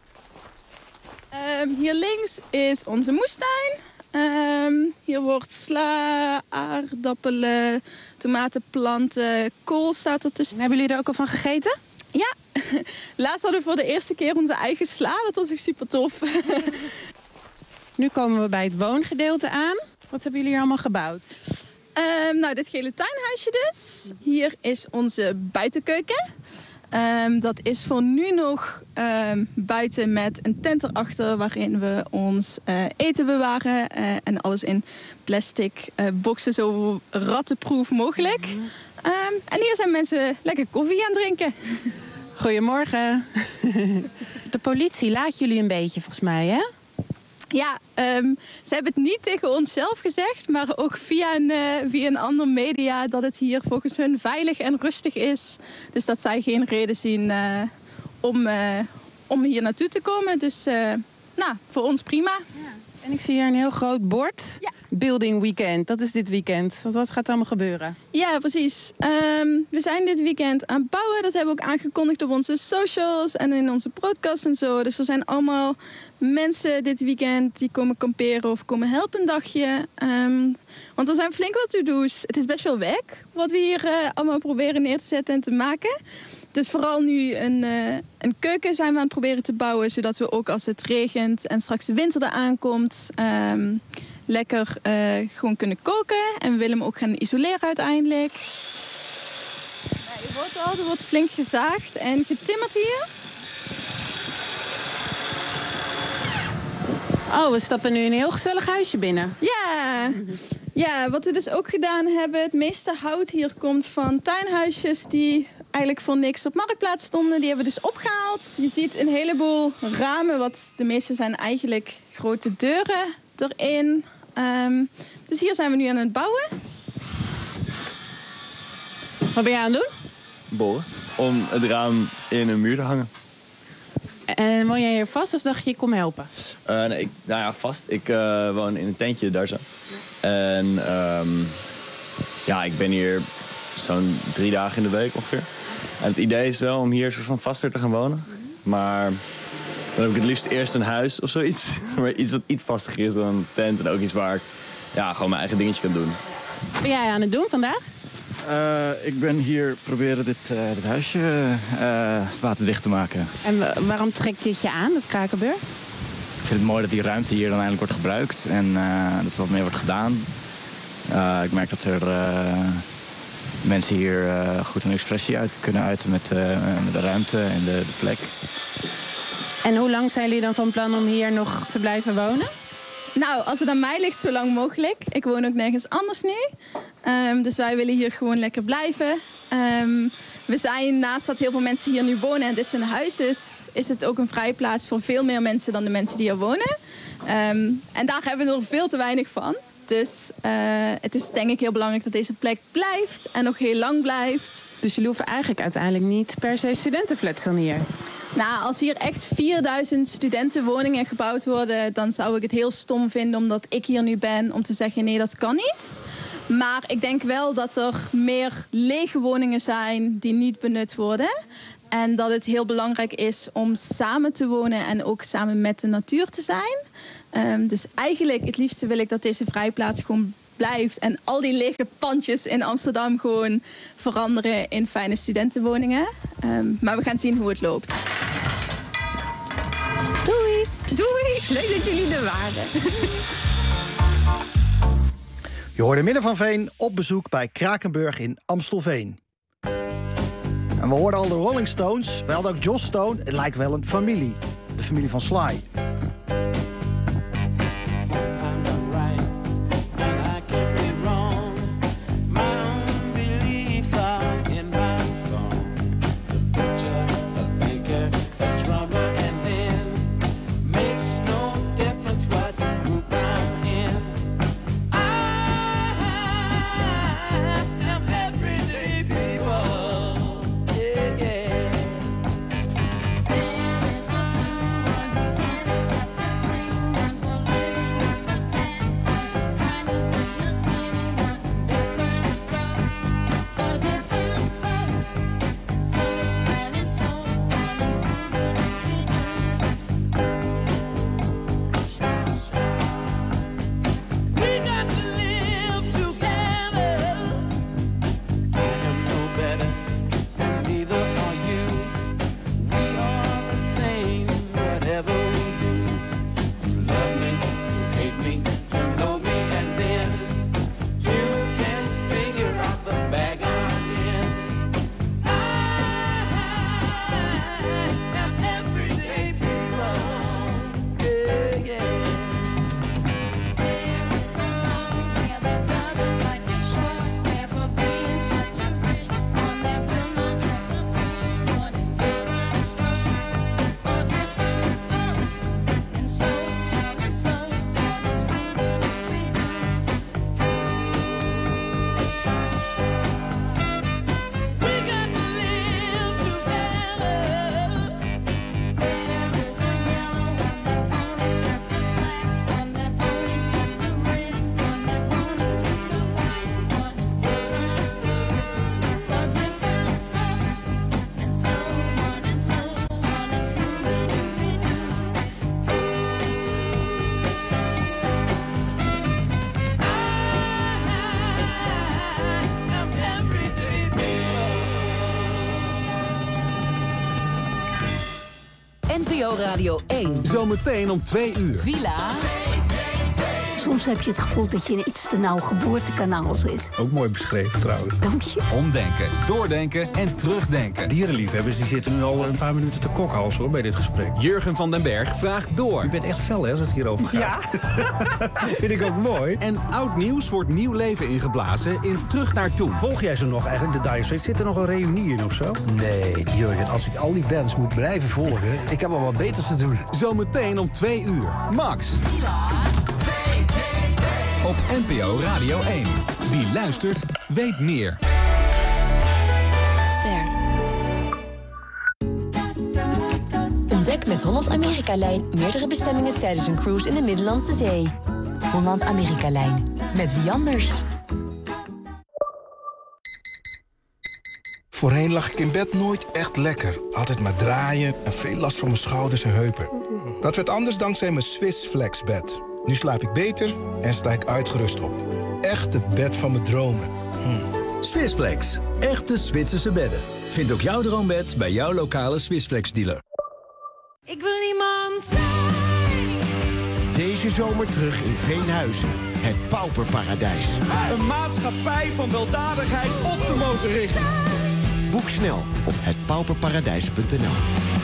Hier links is onze moestuin. Hier wordt sla, aardappelen, tomatenplanten, kool staat er tussen. Hebben jullie er ook al van gegeten? Ja, laatst hadden we voor de eerste keer onze eigen sla. Dat was echt super tof. Nu komen we bij het woongedeelte aan. Wat hebben jullie hier allemaal gebouwd? Nou, dit gele tuinhuisje dus. Hier is onze buitenkeuken. Dat is voor nu nog buiten met een tent erachter waarin we ons eten bewaren. En alles in plastic boxen, zo rattenproof mogelijk. En hier zijn mensen lekker koffie aan het drinken. Goedemorgen. De politie laat jullie een beetje, volgens mij, hè? Ja, ze hebben het niet tegen onszelf gezegd, maar ook via een ander media dat het hier volgens hun veilig en rustig is. Dus dat zij geen reden zien om hier naartoe te komen. Dus nou, voor ons prima. Ja. En ik zie hier een heel groot bord. Ja. Building Weekend, dat is dit weekend. Wat gaat er allemaal gebeuren? Ja, precies. We zijn dit weekend aan het bouwen. Dat hebben we ook aangekondigd op onze socials en in onze podcast en zo. Dus er zijn allemaal mensen dit weekend die komen kamperen of komen helpen een dagje. Want er zijn flink wat to-do's. Het is best veel werk wat we hier allemaal proberen neer te zetten en te maken. Dus vooral nu een keuken zijn we aan het proberen te bouwen, zodat we ook als het regent en straks de winter eraan komt, lekker gewoon kunnen koken. En we willen hem ook gaan isoleren uiteindelijk. Ja, je hoort al, er wordt flink gezaagd en getimmerd hier. Oh, we stappen nu een heel gezellig huisje binnen. Ja, wat we dus ook gedaan hebben, het meeste hout hier komt van tuinhuisjes die eigenlijk voor niks op Marktplaats stonden. Die hebben we dus opgehaald. Je ziet een heleboel ramen, wat de meeste zijn eigenlijk grote deuren erin. Dus hier zijn we nu aan het bouwen. Wat ben je aan het doen? Boren. Om het raam in een muur te hangen. En woon jij hier vast of dacht je, ik kom helpen? Nee, vast. Ik woon in een tentje daar zo. En ik ben hier zo'n 3 dagen in de week ongeveer. En het idee is wel om hier soort van vaster te gaan wonen. Maar dan heb ik het liefst eerst een huis of zoiets. Maar iets wat iets vastiger is dan een tent. En ook iets waar ik gewoon mijn eigen dingetje kan doen. Wat ben jij aan het doen vandaag? Ik ben hier proberen dit huisje waterdicht te maken. En waarom trekt dit je aan, dat Krakenburg? Ik vind het mooi dat die ruimte hier dan eindelijk wordt gebruikt. En dat er wat meer wordt gedaan. Ik merk dat er mensen hier goed hun expressie uit kunnen uiten met de ruimte en de plek. En hoe lang zijn jullie dan van plan om hier nog te blijven wonen? Nou, als het aan mij ligt, zo lang mogelijk. Ik woon ook nergens anders nu. Dus wij willen hier gewoon lekker blijven. We zijn, naast dat heel veel mensen hier nu wonen en dit hun huis is het ook een vrije plaats voor veel meer mensen dan de mensen die hier wonen. En daar hebben we er veel te weinig van. Dus het is denk ik heel belangrijk dat deze plek blijft en nog heel lang blijft. Dus jullie hoeven eigenlijk uiteindelijk niet per se studentenflats dan hier? Nou, als hier echt 4000 studentenwoningen gebouwd worden, dan zou ik het heel stom vinden omdat ik hier nu ben om te zeggen nee, dat kan niet. Maar ik denk wel dat er meer lege woningen zijn die niet benut worden. En dat het heel belangrijk is om samen te wonen en ook samen met de natuur te zijn. Dus eigenlijk het liefste wil ik dat deze vrijplaats gewoon blijft. En al die lege pandjes in Amsterdam gewoon veranderen in fijne studentenwoningen. Maar we gaan zien hoe het loopt. Doei! Doei! Leuk dat jullie er waren. Je hoorde Minne van Veen op bezoek bij Krakenburg in Amstelveen. En we hoorden al de Rolling Stones. We hadden ook Joss Stone. Het lijkt wel een familie. De familie van Sly. NPO Radio 1. Zometeen om 2 uur. Villa. Soms heb je het gevoel dat je in iets te nauw geboortekanaal zit. Ook mooi beschreven trouwens. Dank je. Omdenken, doordenken en terugdenken. Dierenliefhebbers die zitten nu al een paar minuten te kokhalzen hoor bij dit gesprek. Jurgen van den Berg vraagt door. U bent echt fel hè als het hierover gaat. Ja. Vind ik ook mooi. En oud nieuws wordt nieuw leven ingeblazen in Terug naar Toen. Volg jij ze nog eigenlijk, de Dire Straits? Zit er nog een reunie in of zo? Nee, Jurgen, als ik al die bands moet blijven volgen, ik heb al wat beters te doen. Zometeen om 2 uur. Max. Op NPO Radio 1. Wie luistert, weet meer. Ster. Ontdek met Holland-Amerika-lijn meerdere bestemmingen tijdens een cruise in de Middellandse Zee. Holland-Amerika-lijn. Met wie anders? Voorheen lag ik in bed nooit echt lekker. Altijd maar draaien en veel last van mijn schouders en heupen. Dat werd anders dankzij mijn Swiss Flex bed. Nu slaap ik beter en sta ik uitgerust op. Echt het bed van mijn dromen. Swiss Flex. Echte Zwitserse bedden. Vind ook jouw droombed bij jouw lokale Swiss Flex dealer. Ik wil niemand zijn. Deze deze zomer terug in Veenhuizen. Het pauperparadijs. Een maatschappij van weldadigheid op te mogen richten. Boek snel op hetpauperparadijs.nl.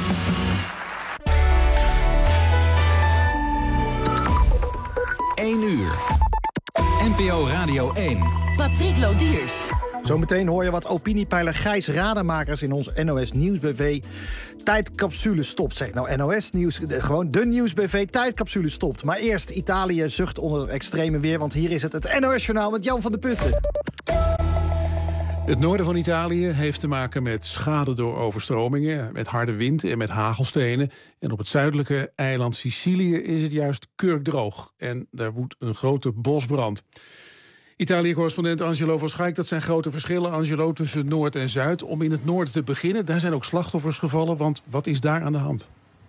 Uur. NPO Radio 1. Patrick Lodiers. Zometeen hoor je wat opiniepeiler Gijs Rademakers in ons NOS Nieuwsbv. Tijdcapsule stopt, zeg nou NOS Nieuws. Gewoon de Nieuwsbv tijdcapsule stopt. Maar eerst Italië zucht onder het extreme weer, want hier is het NOS-journaal met Jan van der Putten. Het noorden van Italië heeft te maken met schade door overstromingen, met harde wind en met hagelstenen. En op het zuidelijke eiland Sicilië is het juist kurkdroog. En daar woedt een grote bosbrand. Italië-correspondent Angelo van Schaik, dat zijn grote verschillen, Angelo, tussen Noord en Zuid. Om in het noorden te beginnen, daar zijn ook slachtoffers gevallen, want wat is daar aan de hand?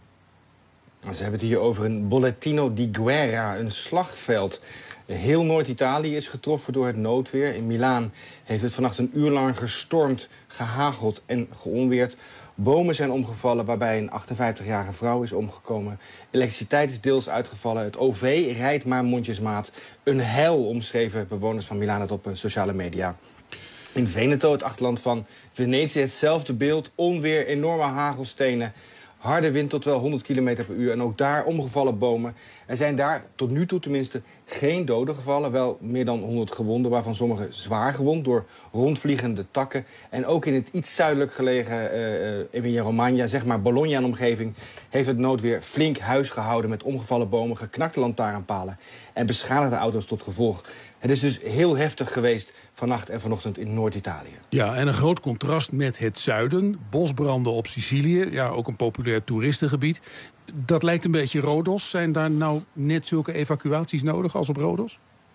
Ze hebben het hier over een bollettino di guerra, een slagveld. Heel Noord-Italië is getroffen door het noodweer. In Milaan heeft het vannacht een uur lang gestormd, gehageld en geonweerd. Bomen zijn omgevallen, waarbij een 58-jarige vrouw is omgekomen. Elektriciteit is deels uitgevallen. Het OV rijdt maar mondjesmaat. Een hel, omschreven bewoners van Milaan het op sociale media. In Veneto, het achterland van Venetië, hetzelfde beeld. Onweer, enorme hagelstenen. Harde wind tot wel 100 km per uur. En ook daar omgevallen bomen. Er zijn daar tot nu toe tenminste geen doden gevallen. Wel meer dan 100 gewonden, waarvan sommigen zwaar gewond door rondvliegende takken. En ook in het iets zuidelijk gelegen Emilia-Romagna, zeg maar Bologna en omgeving, heeft het noodweer flink huis gehouden met omgevallen bomen, geknakte lantaarnpalen en beschadigde auto's tot gevolg. Het is dus heel heftig geweest vannacht en vanochtend in Noord-Italië. Ja, en een groot contrast met het zuiden. Bosbranden op Sicilië, ja, ook een populair toeristengebied. Dat lijkt een beetje Rodos. Zijn daar nou net zulke evacuaties nodig als op Rodos?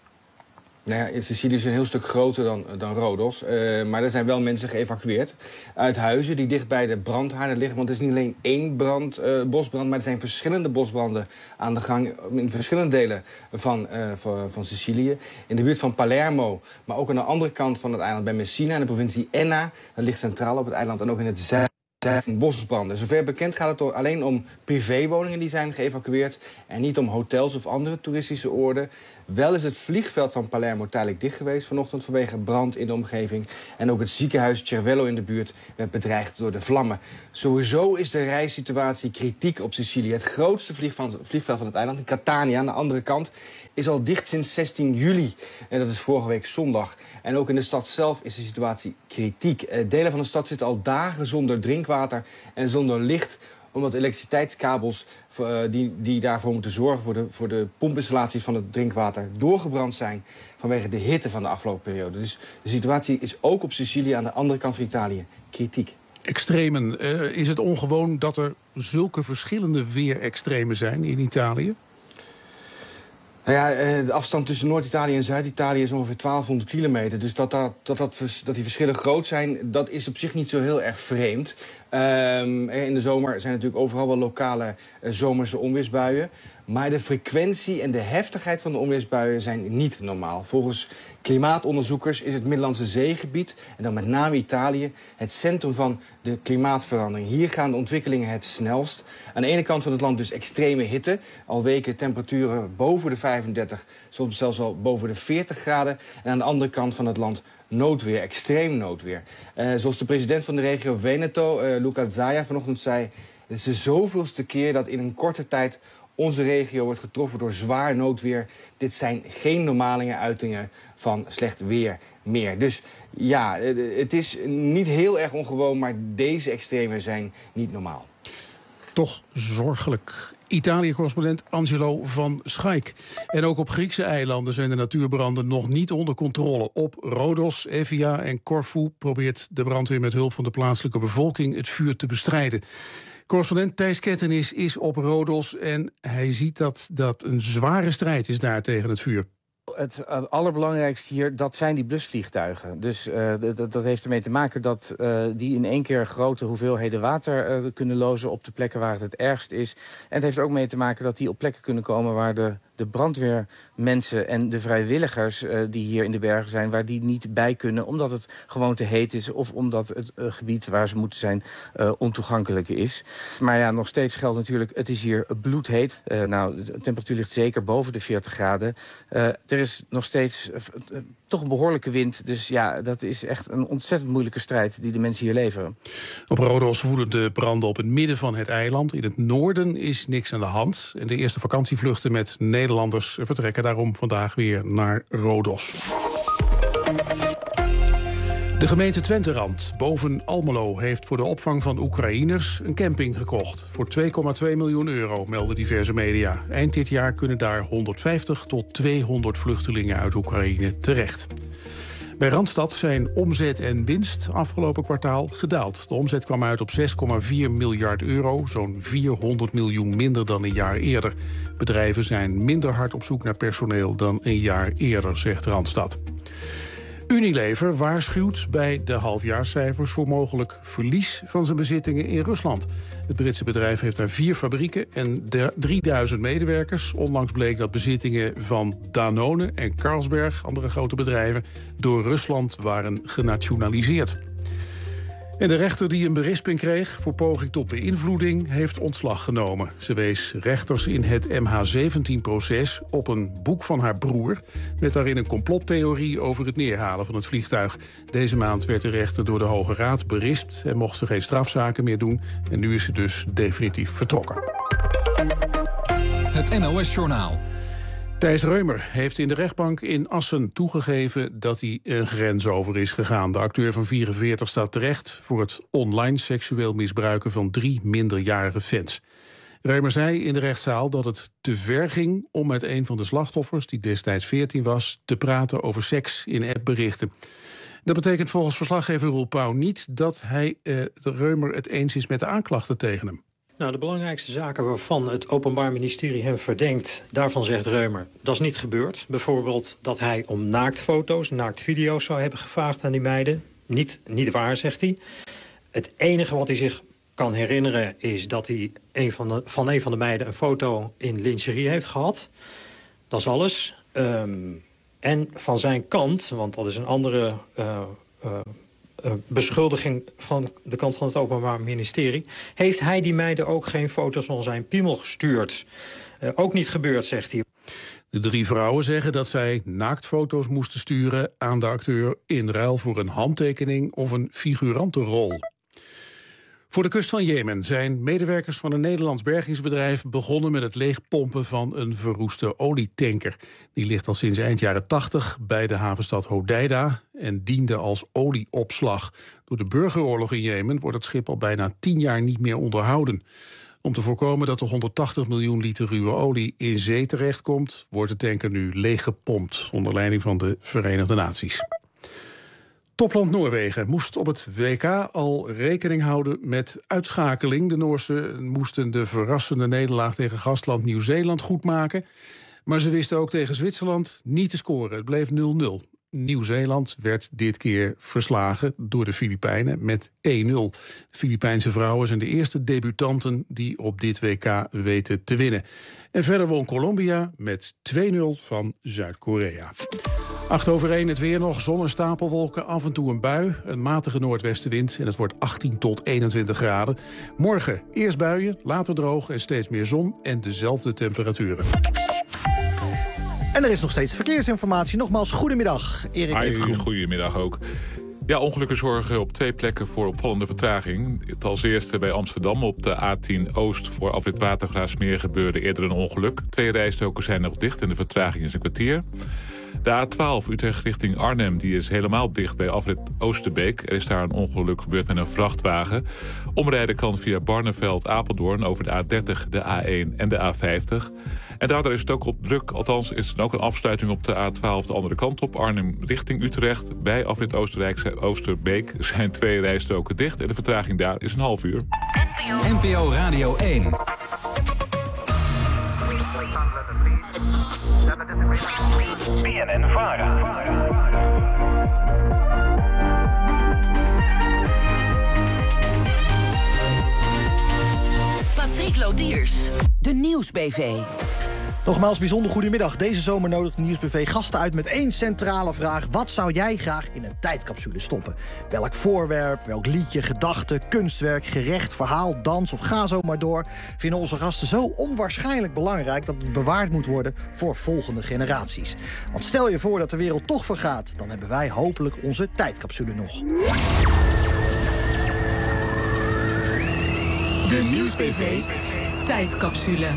Nou ja, Sicilië is een heel stuk groter dan Rodos. Maar er zijn wel mensen geëvacueerd uit huizen die dicht bij de brandhaarden liggen. Want het is niet alleen één bosbrand, maar er zijn verschillende bosbranden aan de gang in verschillende delen van Sicilië. In de buurt van Palermo, maar ook aan de andere kant van het eiland bij Messina in de provincie Enna. Dat ligt centraal op het eiland en ook in het zuiden. Bosbranden. Zover bekend gaat het alleen om privéwoningen die zijn geëvacueerd en niet om hotels of andere toeristische oorden. Wel is het vliegveld van Palermo tijdelijk dicht geweest vanochtend vanwege brand in de omgeving. En ook het ziekenhuis Cervello in de buurt werd bedreigd door de vlammen. Sowieso is de reissituatie kritiek op Sicilië. Het grootste vliegveld van het eiland, in Catania, aan de andere kant, is al dicht sinds 16 juli. En dat is vorige week zondag. En ook in de stad zelf is de situatie kritiek. Delen van de stad zitten al dagen zonder drinkwater en zonder licht, omdat elektriciteitskabels die daarvoor moeten zorgen voor de pompinstallaties van het drinkwater doorgebrand zijn vanwege de hitte van de afgelopen periode. Dus de situatie is ook op Sicilië aan de andere kant van Italië kritiek. Extremen. Is het ongewoon dat er zulke verschillende weerextremen zijn in Italië? Nou ja, de afstand tussen Noord-Italië en Zuid-Italië is ongeveer 1200 kilometer. Dus dat die verschillen groot zijn, dat is op zich niet zo heel erg vreemd. In de zomer zijn natuurlijk overal wel lokale zomerse onweersbuien. Maar de frequentie en de heftigheid van de onweersbuien zijn niet normaal. Volgens klimaatonderzoekers is het Middellandse Zeegebied, en dan met name Italië, het centrum van de klimaatverandering. Hier gaan de ontwikkelingen het snelst. Aan de ene kant van het land dus extreme hitte. Al weken temperaturen boven de 35, soms zelfs wel boven de 40 graden. En aan de andere kant van het land noodweer, extreem noodweer. Zoals de president van de regio Veneto, Luca Zaia, vanochtend zei, het is de zoveelste keer dat in een korte tijd onze regio wordt getroffen door zwaar noodweer. Dit zijn geen normale uitingen van slecht weer meer. Dus ja, het is niet heel erg ongewoon, maar deze extremen zijn niet normaal. Toch zorgelijk. Italië-correspondent Angelo van Schaik. En ook op Griekse eilanden zijn de natuurbranden nog niet onder controle. Op Rodos, Evia en Corfu probeert de brandweer met hulp van de plaatselijke bevolking het vuur te bestrijden. Correspondent Thijs Kettenis is op Rodos en hij ziet dat een zware strijd is daar tegen het vuur. Het allerbelangrijkste hier, dat zijn die blusvliegtuigen. Dus dat heeft ermee te maken dat die in één keer grote hoeveelheden water kunnen lozen op de plekken waar het ergst is. En het heeft er ook mee te maken dat die op plekken kunnen komen waar de de brandweermensen en de vrijwilligers die hier in de bergen zijn, waar die niet bij kunnen, omdat het gewoon te heet is of omdat het gebied waar ze moeten zijn ontoegankelijk is. Maar ja, nog steeds geldt natuurlijk, het is hier bloedheet. De temperatuur ligt zeker boven de 40 graden. Er is nog steeds toch een behoorlijke wind. Dus ja, dat is echt een ontzettend moeilijke strijd die de mensen hier leveren. Op Rhodos woeden de branden op het midden van het eiland. In het noorden is niks aan de hand. En de eerste vakantievluchten met Nederlanders vertrekken daarom vandaag weer naar Rhodos. De gemeente Twenterand boven Almelo heeft voor de opvang van Oekraïners een camping gekocht. Voor €2,2 miljoen, melden diverse media. Eind dit jaar kunnen daar 150 tot 200 vluchtelingen uit Oekraïne terecht. Bij Randstad zijn omzet en winst afgelopen kwartaal gedaald. De omzet kwam uit op €6,4 miljard, zo'n 400 miljoen minder dan een jaar eerder. Bedrijven zijn minder hard op zoek naar personeel dan een jaar eerder, zegt Randstad. Unilever waarschuwt bij de halfjaarscijfers voor mogelijk verlies van zijn bezittingen in Rusland. Het Britse bedrijf heeft daar 4 fabrieken en 3000 medewerkers. Onlangs bleek dat bezittingen van Danone en Carlsberg, andere grote bedrijven, door Rusland waren genationaliseerd. En de rechter die een berisping kreeg voor poging tot beïnvloeding heeft ontslag genomen. Ze wees rechters in het MH17-proces op een boek van haar broer, met daarin een complottheorie over het neerhalen van het vliegtuig. Deze maand werd de rechter door de Hoge Raad berispt en mocht ze geen strafzaken meer doen. En nu is ze dus definitief vertrokken. Het NOS-journaal. Thijs Reumer heeft in de rechtbank in Assen toegegeven dat hij een grens over is gegaan. De acteur van 44 staat terecht voor het online seksueel misbruiken van 3 minderjarige fans. Reumer zei in de rechtszaal dat het te ver ging om met een van de slachtoffers, die destijds 14 was, te praten over seks in appberichten. Dat betekent volgens verslaggever Roel Pauw niet dat Reumer het eens is met de aanklachten tegen hem. Nou, de belangrijkste zaken waarvan het Openbaar Ministerie hem verdenkt, daarvan zegt Reumer, dat is niet gebeurd. Bijvoorbeeld dat hij om naaktfoto's, naaktvideo's zou hebben gevraagd aan die meiden. Niet waar, zegt hij. Het enige wat hij zich kan herinneren is dat hij van een van de meiden een foto in lingerie heeft gehad. Dat is alles. En van zijn kant, want dat is een andere beschuldiging van de kant van het Openbaar Ministerie, heeft hij die meiden ook geen foto's van zijn piemel gestuurd. Ook niet gebeurd, zegt hij. De 3 vrouwen zeggen dat zij naaktfoto's moesten sturen aan de acteur in ruil voor een handtekening of een figurantenrol. Voor de kust van Jemen zijn medewerkers van een Nederlands bergingsbedrijf begonnen met het leegpompen van een verroeste olietanker. Die ligt al sinds eind jaren 80 bij de havenstad Hodeida en diende als olieopslag. Door de burgeroorlog in Jemen wordt het schip al bijna 10 jaar niet meer onderhouden. Om te voorkomen dat er 180 miljoen liter ruwe olie in zee terechtkomt, wordt de tanker nu leeggepompt onder leiding van de Verenigde Naties. Topland Noorwegen moest op het WK al rekening houden met uitschakeling. De Noorsen moesten de verrassende nederlaag tegen gastland Nieuw-Zeeland goedmaken. Maar ze wisten ook tegen Zwitserland niet te scoren. Het bleef 0-0. Nieuw-Zeeland werd dit keer verslagen door de Filipijnen met 1-0. De Filipijnse vrouwen zijn de eerste debutanten die op dit WK weten te winnen. En verder won Colombia met 2-0 van Zuid-Korea. 8:01 het weer nog, zon en stapelwolken, af en toe een bui, een matige noordwestenwind en het wordt 18 tot 21 graden. Morgen eerst buien, later droog en steeds meer zon en dezelfde temperaturen. En er is nog steeds verkeersinformatie. Nogmaals, goedemiddag, Erik. Goedemiddag ook. Ja, ongelukken zorgen op 2 plekken voor opvallende vertraging. Als eerste bij Amsterdam op de A10 Oost voor afrit Watergraafsmeer gebeurde eerder een ongeluk. 2 rijstroken zijn nog dicht en de vertraging is een kwartier. De A12 Utrecht richting Arnhem die is helemaal dicht bij afrit Oosterbeek. Er is daar een ongeluk gebeurd met een vrachtwagen. Omrijden kan via Barneveld-Apeldoorn over de A30, de A1 en de A50. En daardoor is het ook op druk, althans is er ook een afsluiting op de A12 de andere kant op. Arnhem richting Utrecht. Bij afrit Oosterbeek zijn 2 rijstroken dicht en de vertraging daar is een half uur. NPO Radio 1. BNN-VARA. Patrick Lodiers. De Nieuwsbv. Nogmaals, bijzonder goedemiddag. Deze zomer nodigt de Nieuwsbv gasten uit met 1 centrale vraag. Wat zou jij graag in een tijdcapsule stoppen? Welk voorwerp, welk liedje, gedachte, kunstwerk, gerecht, verhaal, dans of ga zo maar door... vinden onze gasten zo onwaarschijnlijk belangrijk... dat het bewaard moet worden voor volgende generaties. Want stel je voor dat de wereld toch vergaat... dan hebben wij hopelijk onze tijdcapsule nog. De Nieuwsbv Tijdcapsule.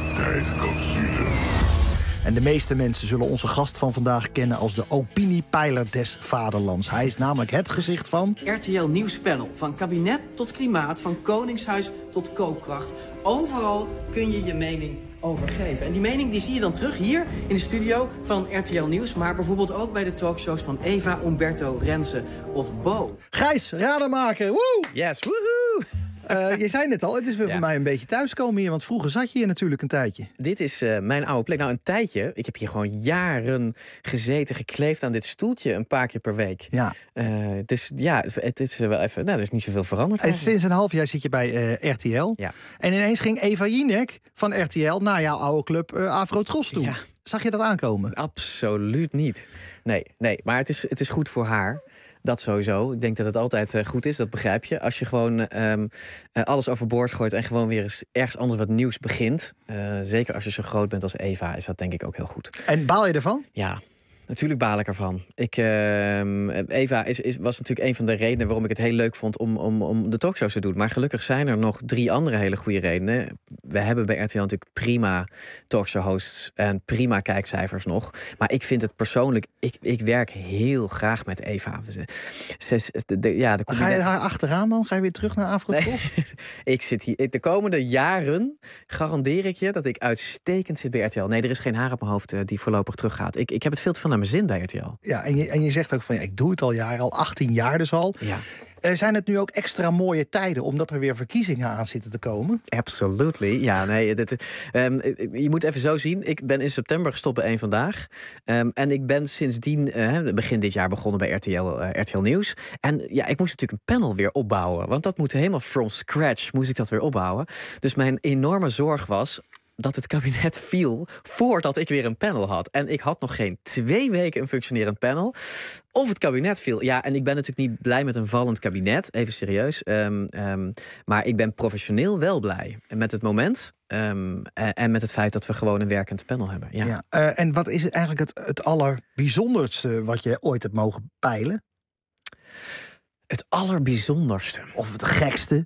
En de meeste mensen zullen onze gast van vandaag kennen als de opiniepeiler des vaderlands. Hij is namelijk het gezicht van... RTL Nieuwspanel. Van kabinet tot klimaat, van koningshuis tot koopkracht. Overal kun je je mening over geven. En die mening die zie je dan terug hier in de studio van RTL Nieuws... maar bijvoorbeeld ook bij de talkshows van Eva, Umberto, Renze of Bo. Gijs, Rademaker, woe! Yes, woehoe! Je zei net al, het is weer voor mij een beetje thuiskomen hier... want vroeger zat je hier natuurlijk een tijdje. Dit is mijn oude plek. Nou, een tijdje. Ik heb hier gewoon jaren gezeten, gekleefd aan dit stoeltje... een paar keer per week. Ja. Dus ja, het is wel even... Nou, er is niet zoveel veranderd. En sinds een half jaar zit je bij RTL. Ja. En ineens ging Eva Jinek van RTL naar jouw oude club Afro-Tros toe. Ja. Zag je dat aankomen? Absoluut niet. Nee. Maar het is goed voor haar. Dat sowieso. Ik denk dat het altijd goed is, dat begrijp je. Als je gewoon alles overboord gooit... en gewoon weer eens ergens anders wat nieuws begint... zeker als je zo groot bent als Eva... is dat denk ik ook heel goed. En baal je ervan? Ja. Natuurlijk baal ik ervan. Eva was natuurlijk een van de redenen waarom ik het heel leuk vond om de talkshows te doen. Maar gelukkig zijn er nog 3 andere hele goede redenen. We hebben bij RTL natuurlijk prima talkshow-hosts en prima kijkcijfers nog. Maar ik vind het persoonlijk... Ik werk heel graag met Eva. Ga je haar achteraan dan? Ga je weer terug naar Afro-Tros? Nee, ik zit hier. De komende jaren garandeer ik je dat ik uitstekend zit bij RTL. Nee, er is geen haar op mijn hoofd die voorlopig teruggaat. Ik heb het veel te veel naar mijn zin bij RTL. Ja, en je zegt ook van, ik doe het al jaren, al 18 jaar dus al. Ja. Zijn het nu ook extra mooie tijden, omdat er weer verkiezingen aan zitten te komen? Absolutely. Ja, nee. Je moet even zo zien. Ik ben in september gestopt bij 1 Vandaag. En ik ben sindsdien, begin dit jaar begonnen bij RTL Nieuws. En ja, ik moest natuurlijk een panel weer opbouwen. Want dat moet helemaal from scratch, moest ik dat weer opbouwen. Dus mijn enorme zorg was... dat het kabinet viel voordat ik weer een panel had. En ik had nog geen 2 weken een functionerend panel. Of het kabinet viel. Ja, en ik ben natuurlijk niet blij met een vallend kabinet. Even serieus. Maar ik ben professioneel wel blij. Met het moment. En met het feit dat we gewoon een werkend panel hebben. Ja. En wat is eigenlijk het allerbijzonderste wat je ooit hebt mogen peilen? Het allerbijzonderste? Of het gekste?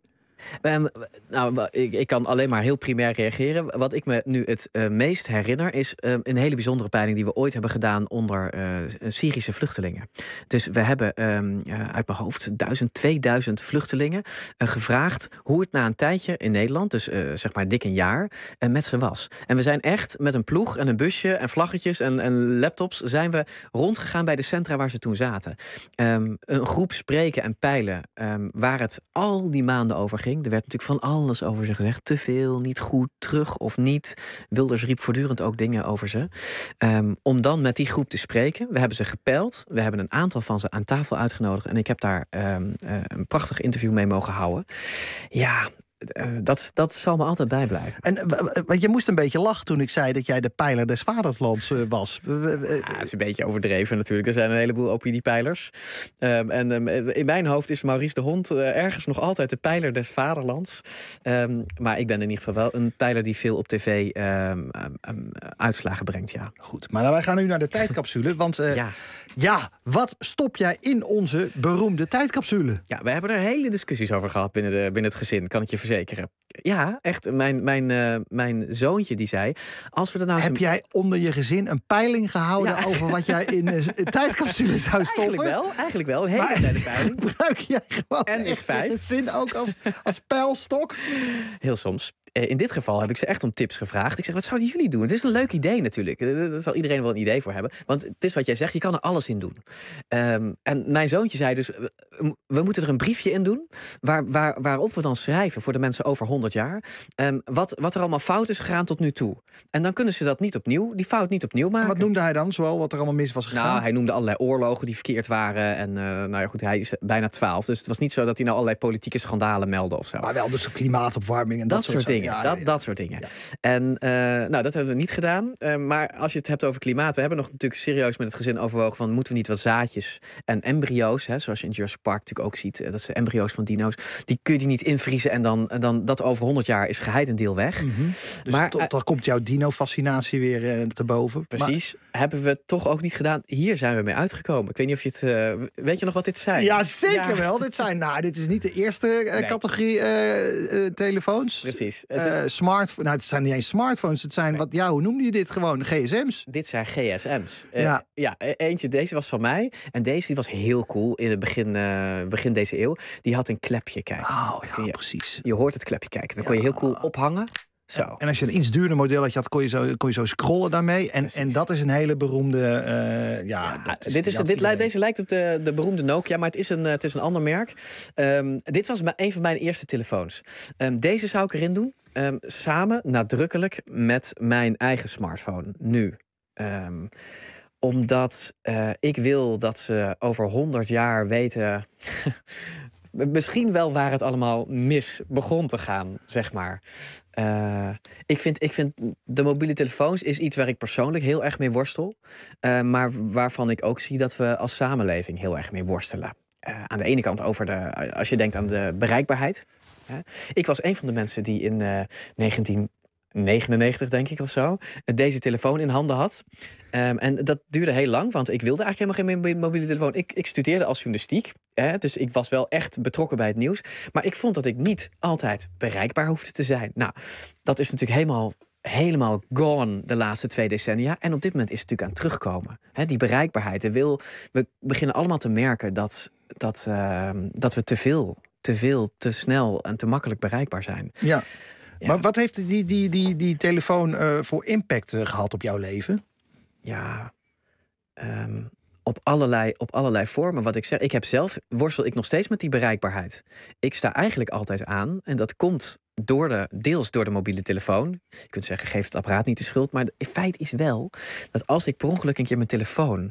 Ik kan alleen maar heel primair reageren. Wat ik me nu het meest herinner is een hele bijzondere peiling die we ooit hebben gedaan onder Syrische vluchtelingen. Dus we hebben uit mijn hoofd 2000 vluchtelingen gevraagd hoe het na een tijdje in Nederland, dus zeg maar dik een jaar, met ze was. En we zijn echt met een ploeg en een busje en vlaggetjes en laptops zijn we rondgegaan bij de centra waar ze toen zaten. Een groep spreken en peilen waar het al die maanden over ging. Er werd natuurlijk van alles over ze gezegd. Te veel, niet goed, terug of niet. Wilders riep voortdurend ook dingen over ze. Om dan met die groep te spreken. We hebben ze gepeild. We hebben een aantal van ze aan tafel uitgenodigd. En ik heb daar een prachtig interview mee mogen houden. Ja, dat zal me altijd bijblijven. En je moest een beetje lachen toen ik zei dat jij de peiler des vaderlands was. Het is een beetje overdreven natuurlijk. Er zijn een heleboel opiniepeilers. In mijn hoofd is Maurice de Hond ergens nog altijd de peiler des vaderlands. Maar ik ben in ieder geval wel een peiler die veel op tv uitslagen brengt, ja. Goed, maar wij gaan nu naar de tijdcapsule. Want wat stop jij in onze beroemde tijdcapsule? Ja, we hebben er hele discussies over gehad binnen het gezin, kan ik je verzekeren. Ja, echt. Mijn zoontje die zei... Als we er nou Heb jij onder je gezin een peiling gehouden over wat jij in een tijdcapsule zou stoppen? Eigenlijk wel. Een hele kleine peiling. Gebruik jij gewoon en is 5. je gezin ook als pijlstok? Heel soms. In dit geval heb ik ze echt om tips gevraagd. Ik zeg, wat zouden jullie doen? Het is een leuk idee natuurlijk. Daar zal iedereen wel een idee voor hebben. Want het is wat jij zegt, je kan er alles alles in doen. En mijn zoontje zei dus, we moeten er een briefje in doen waarop we dan schrijven voor de mensen over 100 jaar wat er allemaal fout is gegaan tot nu toe. En dan kunnen ze die fout niet opnieuw maken. Wat noemde hij dan zoal wat er allemaal mis was gegaan? Nou, hij noemde allerlei oorlogen die verkeerd waren. En hij is bijna 12. Dus het was niet zo dat hij nou allerlei politieke schandalen meldde of zo. Maar wel dus klimaatopwarming en dat soort dingen. Dat soort dingen. Ja. En dat hebben we niet gedaan. Maar als je het hebt over klimaat, we hebben nog natuurlijk serieus met het gezin overwogen van moeten we niet wat zaadjes en embryo's, zoals je in Jurassic Park natuurlijk ook ziet, dat zijn embryo's van dino's, kun je niet invriezen en dan dat over 100 jaar is geheid een deel weg. Dus dan komt jouw dino-fascinatie weer te boven. Precies. Hebben we toch ook niet gedaan. Hier zijn we mee uitgekomen. Ik weet niet of je het... weet je nog wat dit zijn? Ja, zeker wel. Dit is niet de eerste categorie telefoons. Precies. Het zijn niet eens smartphones. Het zijn, hoe noemde je dit gewoon? GSM's? Dit zijn GSM's. Eentje, deze was van mij. En deze was heel cool in het begin deze eeuw. Die had een klepje, kijk. Precies. Je hoort het klepje, kijken. Dan kon je heel cool ophangen. Zo. En als je een iets duurder modelletje had, kon je zo scrollen daarmee. En dat is een hele beroemde... Deze lijkt op de beroemde Nokia, maar het is een ander merk. Dit was een van mijn eerste telefoons. Deze zou ik erin doen. Samen, nadrukkelijk, met mijn eigen smartphone. Nu. Omdat ik wil dat ze over 100 jaar weten... misschien wel waar het allemaal mis begon te gaan, zeg maar. Ik vind de mobiele telefoons is iets waar ik persoonlijk heel erg mee worstel. Maar waarvan ik ook zie dat we als samenleving heel erg mee worstelen. Aan de ene kant als je denkt aan de bereikbaarheid. Ik was een van de mensen die in 1999, denk ik of zo, deze telefoon in handen had. En dat duurde heel lang, want ik wilde eigenlijk helemaal geen mobiele telefoon. Ik studeerde als journalistiek, dus ik was wel echt betrokken bij het nieuws. Maar ik vond dat ik niet altijd bereikbaar hoefde te zijn. Nou, dat is natuurlijk helemaal gone de laatste 2 decennia. En op dit moment is het natuurlijk aan terugkomen. Die bereikbaarheid. We beginnen allemaal te merken dat we te veel, te snel en te makkelijk bereikbaar zijn. Ja. Maar wat heeft die telefoon voor impact gehad op jouw leven? Ja, op allerlei vormen. Wat ik zeg, worstel ik nog steeds met die bereikbaarheid. Ik sta eigenlijk altijd aan en dat komt deels door de mobiele telefoon. Je kunt zeggen, geef het apparaat niet de schuld. Maar het feit is wel dat als ik per ongeluk een keer mijn telefoon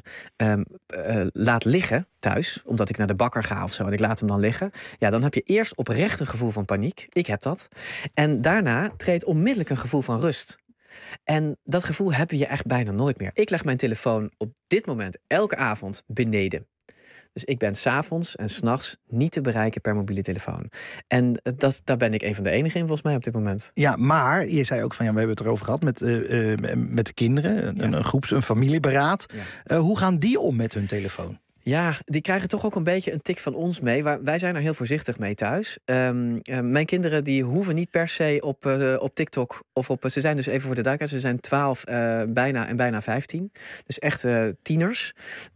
laat liggen thuis, omdat ik naar de bakker ga of zo en ik laat hem dan liggen, dan heb je eerst oprecht een gevoel van paniek. Ik heb dat. En daarna treedt onmiddellijk een gevoel van rust. En dat gevoel heb je echt bijna nooit meer. Ik leg mijn telefoon op dit moment elke avond beneden. Dus ik ben 's avonds en 's nachts niet te bereiken per mobiele telefoon. En daar ben ik een van de enigen in volgens mij op dit moment. Ja, maar je zei ook van we hebben het erover gehad met de kinderen. Een familieberaad. Ja. Hoe gaan die om met hun telefoon? Ja, die krijgen toch ook een beetje een tik van ons mee. Wij zijn er heel voorzichtig mee thuis. Mijn kinderen die hoeven niet per se op TikTok of ze zijn dus even voor de duidelijkheid, ze zijn 12 bijna 15. Dus echt tieners.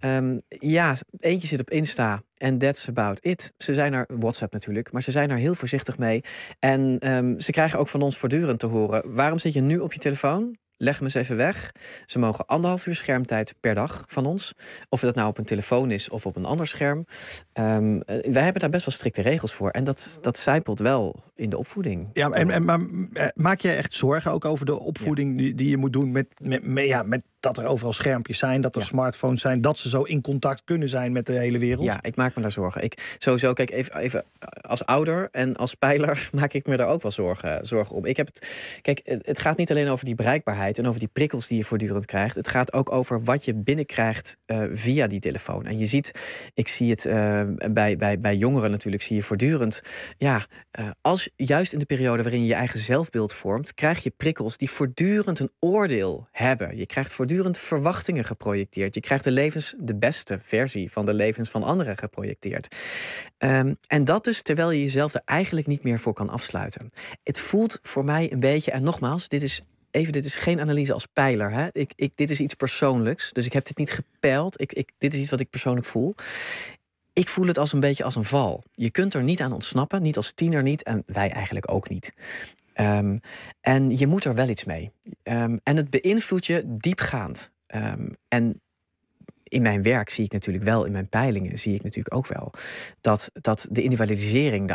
Eentje zit op Insta en that's about it. Ze zijn er, WhatsApp natuurlijk, maar ze zijn er heel voorzichtig mee. En ze krijgen ook van ons voortdurend te horen, waarom zit je nu op je telefoon? Leg hem eens even weg. Ze mogen 1,5 uur schermtijd per dag van ons. Of dat nou op een telefoon is of op een ander scherm. Wij hebben daar best wel strikte regels voor. En dat zijpelt wel in de opvoeding. Ja, maar maak je echt zorgen ook over de opvoeding die je moet doen met dat er overal schermpjes zijn, dat er smartphones zijn, dat ze zo in contact kunnen zijn met de hele wereld? Ja, ik maak me daar zorgen. Sowieso, kijk, even als ouder en als pijler maak ik me daar ook wel zorgen om. Het gaat niet alleen over die bereikbaarheid en over die prikkels die je voortdurend krijgt. Het gaat ook over wat je binnenkrijgt via die telefoon. En je ziet, ik zie het bij jongeren natuurlijk, zie je voortdurend, als juist in de periode waarin je je eigen zelfbeeld vormt, krijg je prikkels die voortdurend een oordeel hebben. Je krijgt voortdurend verwachtingen geprojecteerd. Je krijgt de beste versie van de levens van anderen geprojecteerd. En dat dus terwijl je jezelf er eigenlijk niet meer voor kan afsluiten. Het voelt voor mij een beetje, en nogmaals, dit is geen analyse als pijler. Hè? Dit is iets persoonlijks, dus ik heb dit niet gepeild. Dit is iets wat ik persoonlijk voel. Ik voel het als een beetje als een val. Je kunt er niet aan ontsnappen, niet als tiener niet, en wij eigenlijk ook niet. En je moet er wel iets mee. En het beïnvloedt je diepgaand. En in mijn werk zie ik natuurlijk wel, in mijn peilingen zie ik natuurlijk ook wel... dat de individualisering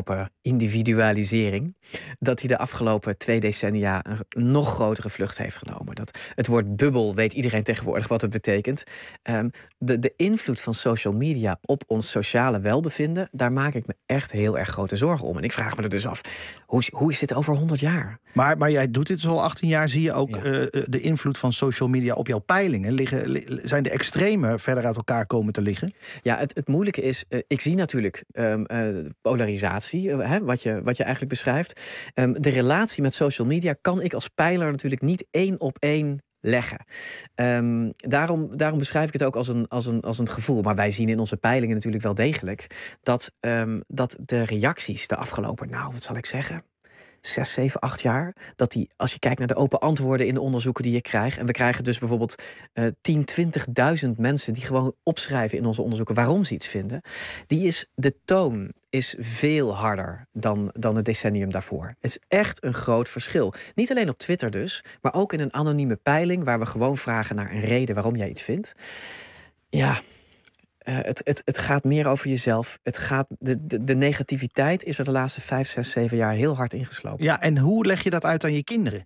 dat die de afgelopen 2 decennia een nog grotere vlucht heeft genomen. Dat het woord bubbel weet iedereen tegenwoordig wat het betekent. De invloed van social media op ons sociale welbevinden, daar maak ik me echt heel erg grote zorgen om. En ik vraag me er dus af, hoe is dit over 100 jaar? Maar jij doet dit dus al 18 jaar. Zie je ook de invloed van social media op jouw peilingen? Zijn de extremen verder uit elkaar komen te liggen? Ja, het moeilijke is, ik zie natuurlijk polarisatie, wat je eigenlijk beschrijft. De relatie met social media kan ik als peiler natuurlijk niet 1 op 1 leggen. Daarom beschrijf ik het ook als een gevoel. Maar wij zien in onze peilingen natuurlijk wel degelijk dat de reacties de afgelopen, wat zal ik zeggen, 6, 7, 8 jaar... dat die, als je kijkt naar de open antwoorden in de onderzoeken die je krijgt... en we krijgen dus bijvoorbeeld 10, 20.000 mensen... die gewoon opschrijven in onze onderzoeken waarom ze iets vinden... de toon is veel harder dan het decennium daarvoor. Het is echt een groot verschil. Niet alleen op Twitter dus, maar ook in een anonieme peiling... waar we gewoon vragen naar een reden waarom jij iets vindt. Ja... Het gaat meer over jezelf. De negativiteit is er de laatste 5, 6, 7 jaar heel hard ingeslopen. Ja, en hoe leg je dat uit aan je kinderen?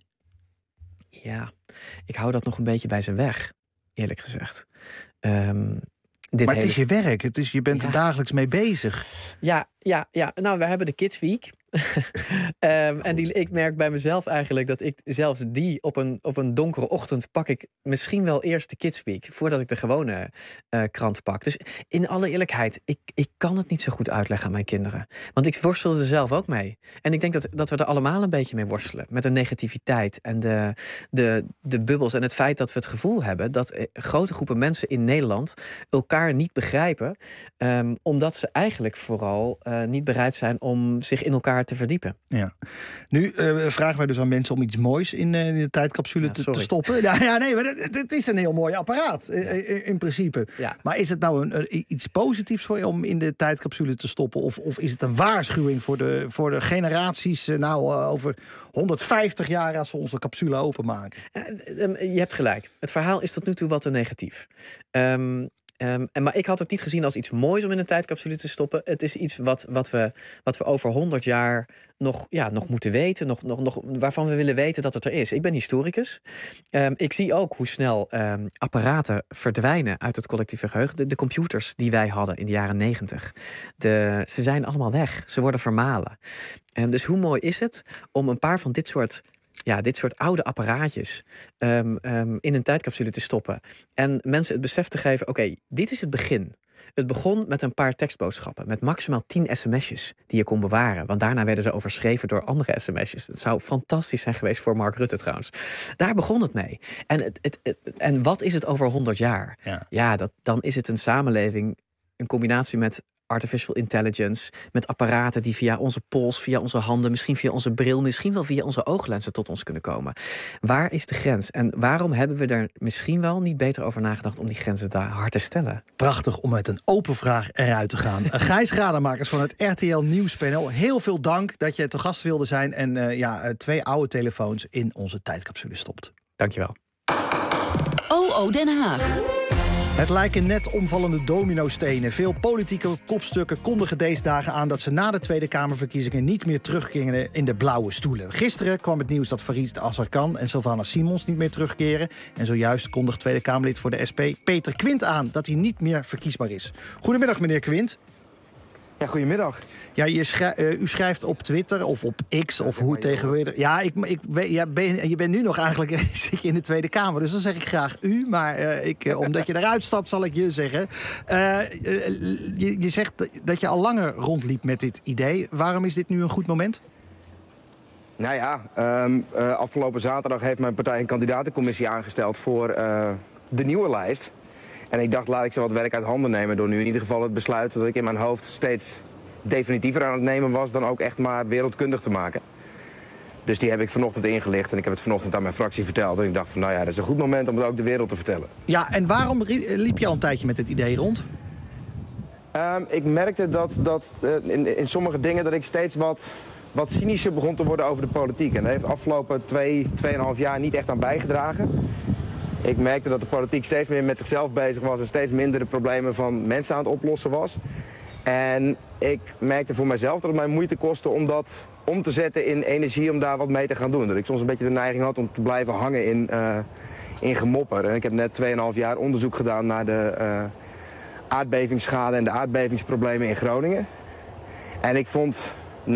Ja, ik hou dat nog een beetje bij ze weg, eerlijk gezegd. Maar het is je werk, je bent er dagelijks mee bezig. Ja. Nou, we hebben de Kids Week. En ik merk bij mezelf eigenlijk dat ik zelfs die op een donkere ochtend pak ik misschien wel eerst de Kids Week voordat ik de gewone krant pak. Dus in alle eerlijkheid, ik kan het niet zo goed uitleggen aan mijn kinderen. Want ik worstelde er zelf ook mee. En ik denk dat we er allemaal een beetje mee worstelen. Met de negativiteit en de bubbels en het feit dat we het gevoel hebben dat grote groepen mensen in Nederland elkaar niet begrijpen. Omdat ze eigenlijk vooral niet bereid zijn om zich in elkaar te verdiepen. Ja. Nu vragen wij dus aan mensen om iets moois in de tijdcapsule te stoppen. Nee, maar het is een heel mooi apparaat in principe. Ja. Maar is het nou iets positiefs voor je om in de tijdcapsule te stoppen? Of is het een waarschuwing voor de generaties over 150 jaar als we onze capsule openmaken? Je hebt gelijk. Het verhaal is tot nu toe wat te negatief. Maar ik had het niet gezien als iets moois om in een tijdcapsule te stoppen. Het is iets wat we over 100 jaar nog moeten weten. Waarvan we willen weten dat het er is. Ik ben historicus. Ik zie ook hoe snel apparaten verdwijnen uit het collectieve geheugen. De computers die wij hadden in de jaren 90. Ze zijn allemaal weg. Ze worden vermalen. Dus hoe mooi is het om een paar van dit soort oude apparaatjes in een tijdcapsule te stoppen. En mensen het besef te geven, oké, dit is het begin. Het begon met een paar tekstboodschappen. Met maximaal 10 sms'jes die je kon bewaren. Want daarna werden ze overschreven door andere sms'jes. Het zou fantastisch zijn geweest voor Mark Rutte trouwens. Daar begon het mee. En wat is het over 100 jaar? Ja, dan is het een samenleving, een combinatie met artificial intelligence, met apparaten die via onze pols, via onze handen, misschien via onze bril, misschien wel via onze ooglenzen tot ons kunnen komen. Waar is de grens? En waarom hebben we er misschien wel niet beter over nagedacht om die grenzen daar hard te stellen? Prachtig om met een open vraag eruit te gaan. Gijs Rademakers van het RTL Nieuwspanel, heel veel dank dat je te gast wilde zijn en 2 oude telefoons in onze tijdcapsule stopt. Dankjewel. OO Den Haag. Het lijken net omvallende dominostenen. Veel politieke kopstukken kondigen deze dagen aan dat ze na de Tweede Kamerverkiezingen niet meer terugkeren in de blauwe stoelen. Gisteren kwam het nieuws dat Farid Azarkan en Sylvana Simons niet meer terugkeren. En zojuist kondigt Tweede Kamerlid voor de SP Peter Quint aan dat hij niet meer verkiesbaar is. Goedemiddag, meneer Quint. Ja, goedemiddag. Ja, u schrijft op Twitter of op X of hoe het tegenwoordig. Ja, je bent nu nog eigenlijk zit je in de Tweede Kamer, dus dan zeg ik graag u. Maar omdat je eruit stapt, zal ik je zeggen. Je zegt dat je al langer rondliep met dit idee. Waarom is dit nu een goed moment? Nou ja, afgelopen zaterdag heeft mijn partij een kandidatencommissie aangesteld voor de nieuwe lijst. En ik dacht, laat ik zo wat werk uit handen nemen door nu in ieder geval het besluit dat ik in mijn hoofd steeds definitiever aan het nemen was dan ook echt maar wereldkundig te maken. Dus die heb ik vanochtend ingelicht en ik heb het vanochtend aan mijn fractie verteld. En ik dacht van, dat is een goed moment om het ook de wereld te vertellen. Ja, en waarom liep je al een tijdje met dit idee rond? Ik merkte dat in sommige dingen dat ik steeds wat cynischer begon te worden over de politiek. En dat heeft afgelopen 2,5 jaar niet echt aan bijgedragen. Ik merkte dat de politiek steeds meer met zichzelf bezig was en steeds minder de problemen van mensen aan het oplossen was. En ik merkte voor mezelf dat het mij moeite kostte om dat om te zetten in energie om daar wat mee te gaan doen. Dat ik soms een beetje de neiging had om te blijven hangen in gemopper. En ik heb net 2,5 jaar onderzoek gedaan naar de aardbevingsschade en de aardbevingsproblemen in Groningen. En ik vond,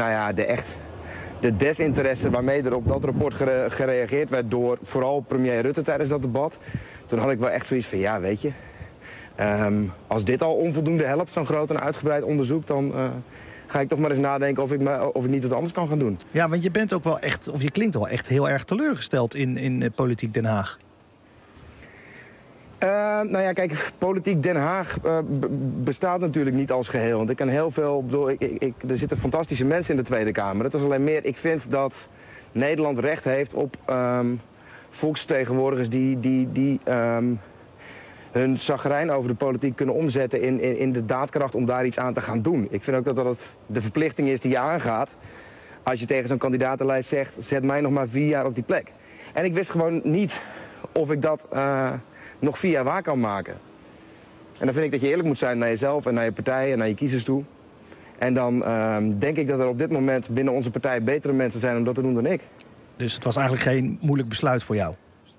de desinteresse waarmee er op dat rapport gereageerd werd door vooral premier Rutte tijdens dat debat. Toen had ik wel echt zoiets van, ja, weet je, als dit al onvoldoende helpt, zo'n groot en uitgebreid onderzoek, dan ga ik toch maar eens nadenken of ik niet wat anders kan gaan doen. Ja, want je bent ook wel echt, of je klinkt wel echt heel erg teleurgesteld in politiek Den Haag. Kijk, politiek Den Haag bestaat natuurlijk niet als geheel. Want ik kan heel veel... er zitten fantastische mensen in de Tweede Kamer. Het is alleen meer, ik vind dat Nederland recht heeft op volksvertegenwoordigers die hun chagrijn over de politiek kunnen omzetten in de daadkracht om daar iets aan te gaan doen. Ik vind ook dat het de verplichting is die je aangaat. Als je tegen zo'n kandidatenlijst zegt, zet mij nog maar 4 jaar op die plek. En ik wist gewoon niet of ik dat nog 4 jaar waar kan maken. En dan vind ik dat je eerlijk moet zijn naar jezelf en naar je partij en naar je kiezers toe. En dan denk ik dat er op dit moment binnen onze partij betere mensen zijn om dat te doen dan ik. Dus het was eigenlijk geen moeilijk besluit voor jou?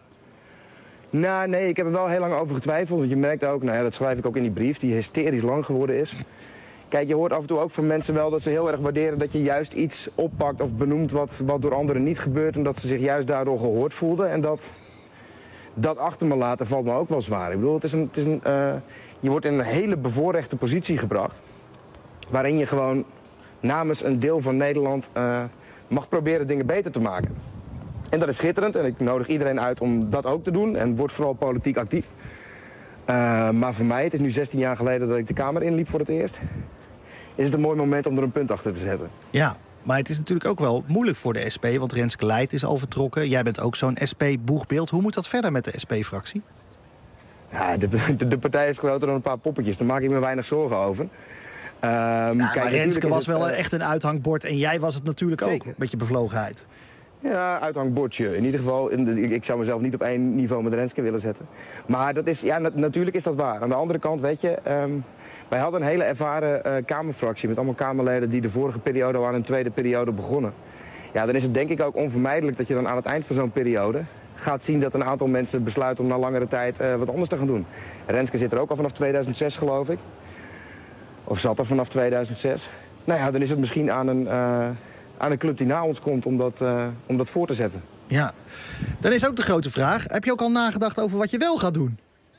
Nou, nee, ik heb er wel heel lang over getwijfeld. Want je merkt ook, dat schrijf ik ook in die brief, die hysterisch lang geworden is. Kijk, je hoort af en toe ook van mensen wel dat ze heel erg waarderen dat je juist iets oppakt of benoemt wat door anderen niet gebeurt. En dat ze zich juist daardoor gehoord voelden. En dat achter me laten valt me ook wel zwaar. Ik bedoel, je wordt in een hele bevoorrechte positie gebracht. Waarin je gewoon namens een deel van Nederland mag proberen dingen beter te maken. En dat is schitterend en ik nodig iedereen uit om dat ook te doen. En word vooral politiek actief. Maar voor mij, het is nu 16 jaar geleden dat ik de Kamer inliep voor het eerst. Is het een mooi moment om er een punt achter te zetten. Ja, maar het is natuurlijk ook wel moeilijk voor de SP. Want Renske Leijt is al vertrokken. Jij bent ook zo'n SP-boegbeeld. Hoe moet dat verder met de SP-fractie? Ja, de partij is groter dan een paar poppetjes. Daar maak ik me weinig zorgen over. Maar Renske was wel echt een uithangbord. En jij was het natuurlijk ook, met je bevlogenheid. Ja, uithangbordje. In ieder geval, ik zou mezelf niet op één niveau met Renske willen zetten. Maar dat is, natuurlijk is dat waar. Aan de andere kant, weet je, wij hadden een hele ervaren Kamerfractie met allemaal Kamerleden die de vorige periode al aan een tweede periode begonnen. Ja, dan is het denk ik ook onvermijdelijk dat je dan aan het eind van zo'n periode gaat zien dat een aantal mensen besluiten om na langere tijd wat anders te gaan doen. Renske zit er ook al vanaf 2006, geloof ik. Of zat er vanaf 2006. Nou ja, dan is het misschien aan een club die na ons komt om dat voor te zetten. Ja, dan is ook de grote vraag. Heb je ook al nagedacht over wat je wel gaat doen?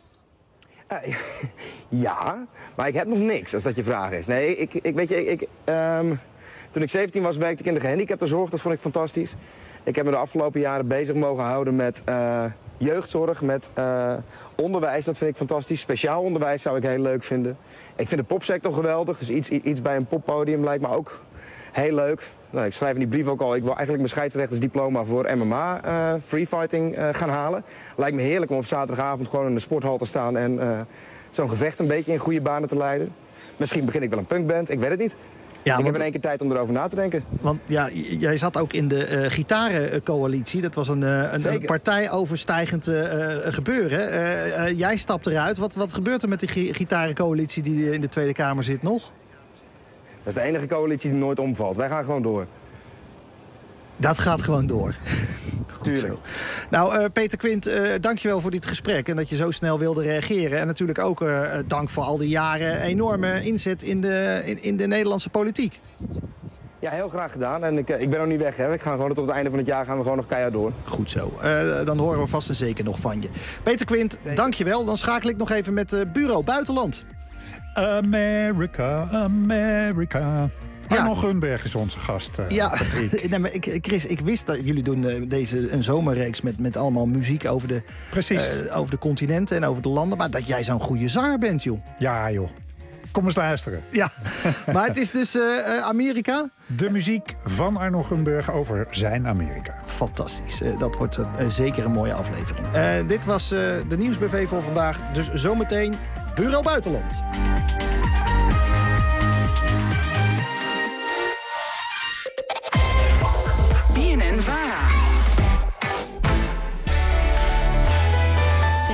Ja, maar ik heb nog niks, als dat je vraag is. Nee, toen ik 17 was, werkte ik in de gehandicaptenzorg. Dat vond ik fantastisch. Ik heb me de afgelopen jaren bezig mogen houden met jeugdzorg, met onderwijs. Dat vind ik fantastisch. Speciaal onderwijs zou ik heel leuk vinden. Ik vind de popsector geweldig. Dus iets bij een poppodium lijkt me ook heel leuk. Nou, ik schrijf in die brief ook al, ik wil eigenlijk mijn scheidsrechtersdiploma voor MMA, freefighting, gaan halen. Lijkt me heerlijk om op zaterdagavond gewoon in de sporthal te staan en zo'n gevecht een beetje in goede banen te leiden. Misschien begin ik wel een punkband, ik weet het niet. Ja, ik heb in één keer tijd om erover na te denken. Want ja, jij zat ook in de gitarencoalitie. Dat was een partijoverstijgend gebeuren. Jij stapt eruit. Wat gebeurt er met die gitarencoalitie die in de Tweede Kamer zit nog? Dat is de enige coalitie die nooit omvalt. Wij gaan gewoon door. Dat gaat gewoon door. Tuurlijk. Nou, Peter Quint, dankjewel voor dit gesprek en dat je zo snel wilde reageren. En natuurlijk ook dank voor al die jaren enorme inzet in de Nederlandse politiek. Ja, heel graag gedaan. En ik ben nog niet weg, hè. Ik ga gewoon tot het einde van het jaar gaan we gewoon nog keihard door. Goed zo. Dan horen we vast en zeker nog van je. Peter Quint, dankjewel. Dan schakel ik nog even met Bureau Buitenland. America, America. Arno Gunberg is onze gast, Patrick. Nee, maar Chris, ik wist dat jullie doen een zomerreeks met allemaal muziek over de continenten en over de landen. Maar dat jij zo'n goede zanger bent, joh. Ja, joh. Kom eens luisteren. Ja, maar het is dus Amerika? De muziek van Arno Gunberg over zijn Amerika. Fantastisch. Dat wordt zeker een mooie aflevering. Dit was de nieuwsbv voor vandaag. Dus zometeen Bureau Buitenland. BNN-VARA.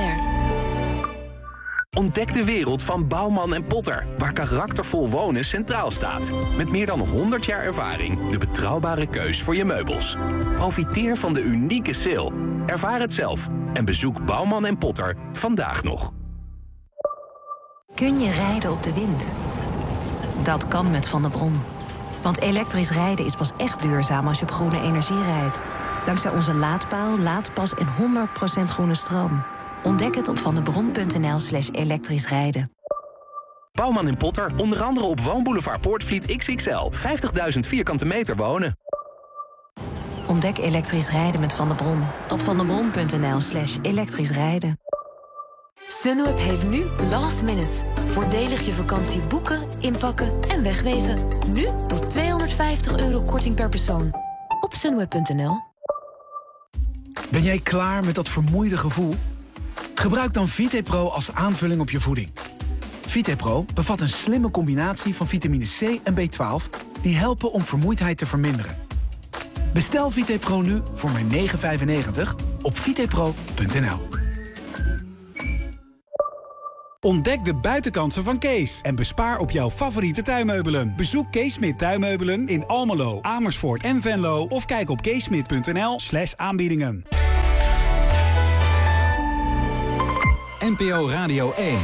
Ontdek de wereld van Bouwman & Potter, waar karaktervol wonen centraal staat. Met meer dan 100 jaar ervaring de betrouwbare keus voor je meubels. Profiteer van de unieke sale. Ervaar het zelf en bezoek Bouwman & Potter vandaag nog. Kun je rijden op de wind? Dat kan met Van der Bron. Want elektrisch rijden is pas echt duurzaam als je op groene energie rijdt. Dankzij onze laadpaal, laadpas en 100% groene stroom. Ontdek het op vandebron.nl/elektrisch rijden. Bouwman & Potter, onder andere op Woonboulevard Poortvliet XXL. 50.000 vierkante meter wonen. Ontdek elektrisch rijden met Van der Bron op vandebron.nl/elektrisch rijden. Sunweb heeft nu last minutes. Voordelig je vakantie boeken, inpakken en wegwezen. Nu tot €250 korting per persoon. Op sunweb.nl. Ben jij klaar met dat vermoeide gevoel? Gebruik dan VitePro als aanvulling op je voeding. VitePro bevat een slimme combinatie van vitamine C en B12... die helpen om vermoeidheid te verminderen. Bestel VitePro nu voor maar €9,95 op vitepro.nl. Ontdek de buitenkansen van Kees en bespaar op jouw favoriete tuinmeubelen. Bezoek Kees Smit Tuinmeubelen in Almelo, Amersfoort en Venlo... of kijk op keesmit.nl/aanbiedingen. NPO Radio 1.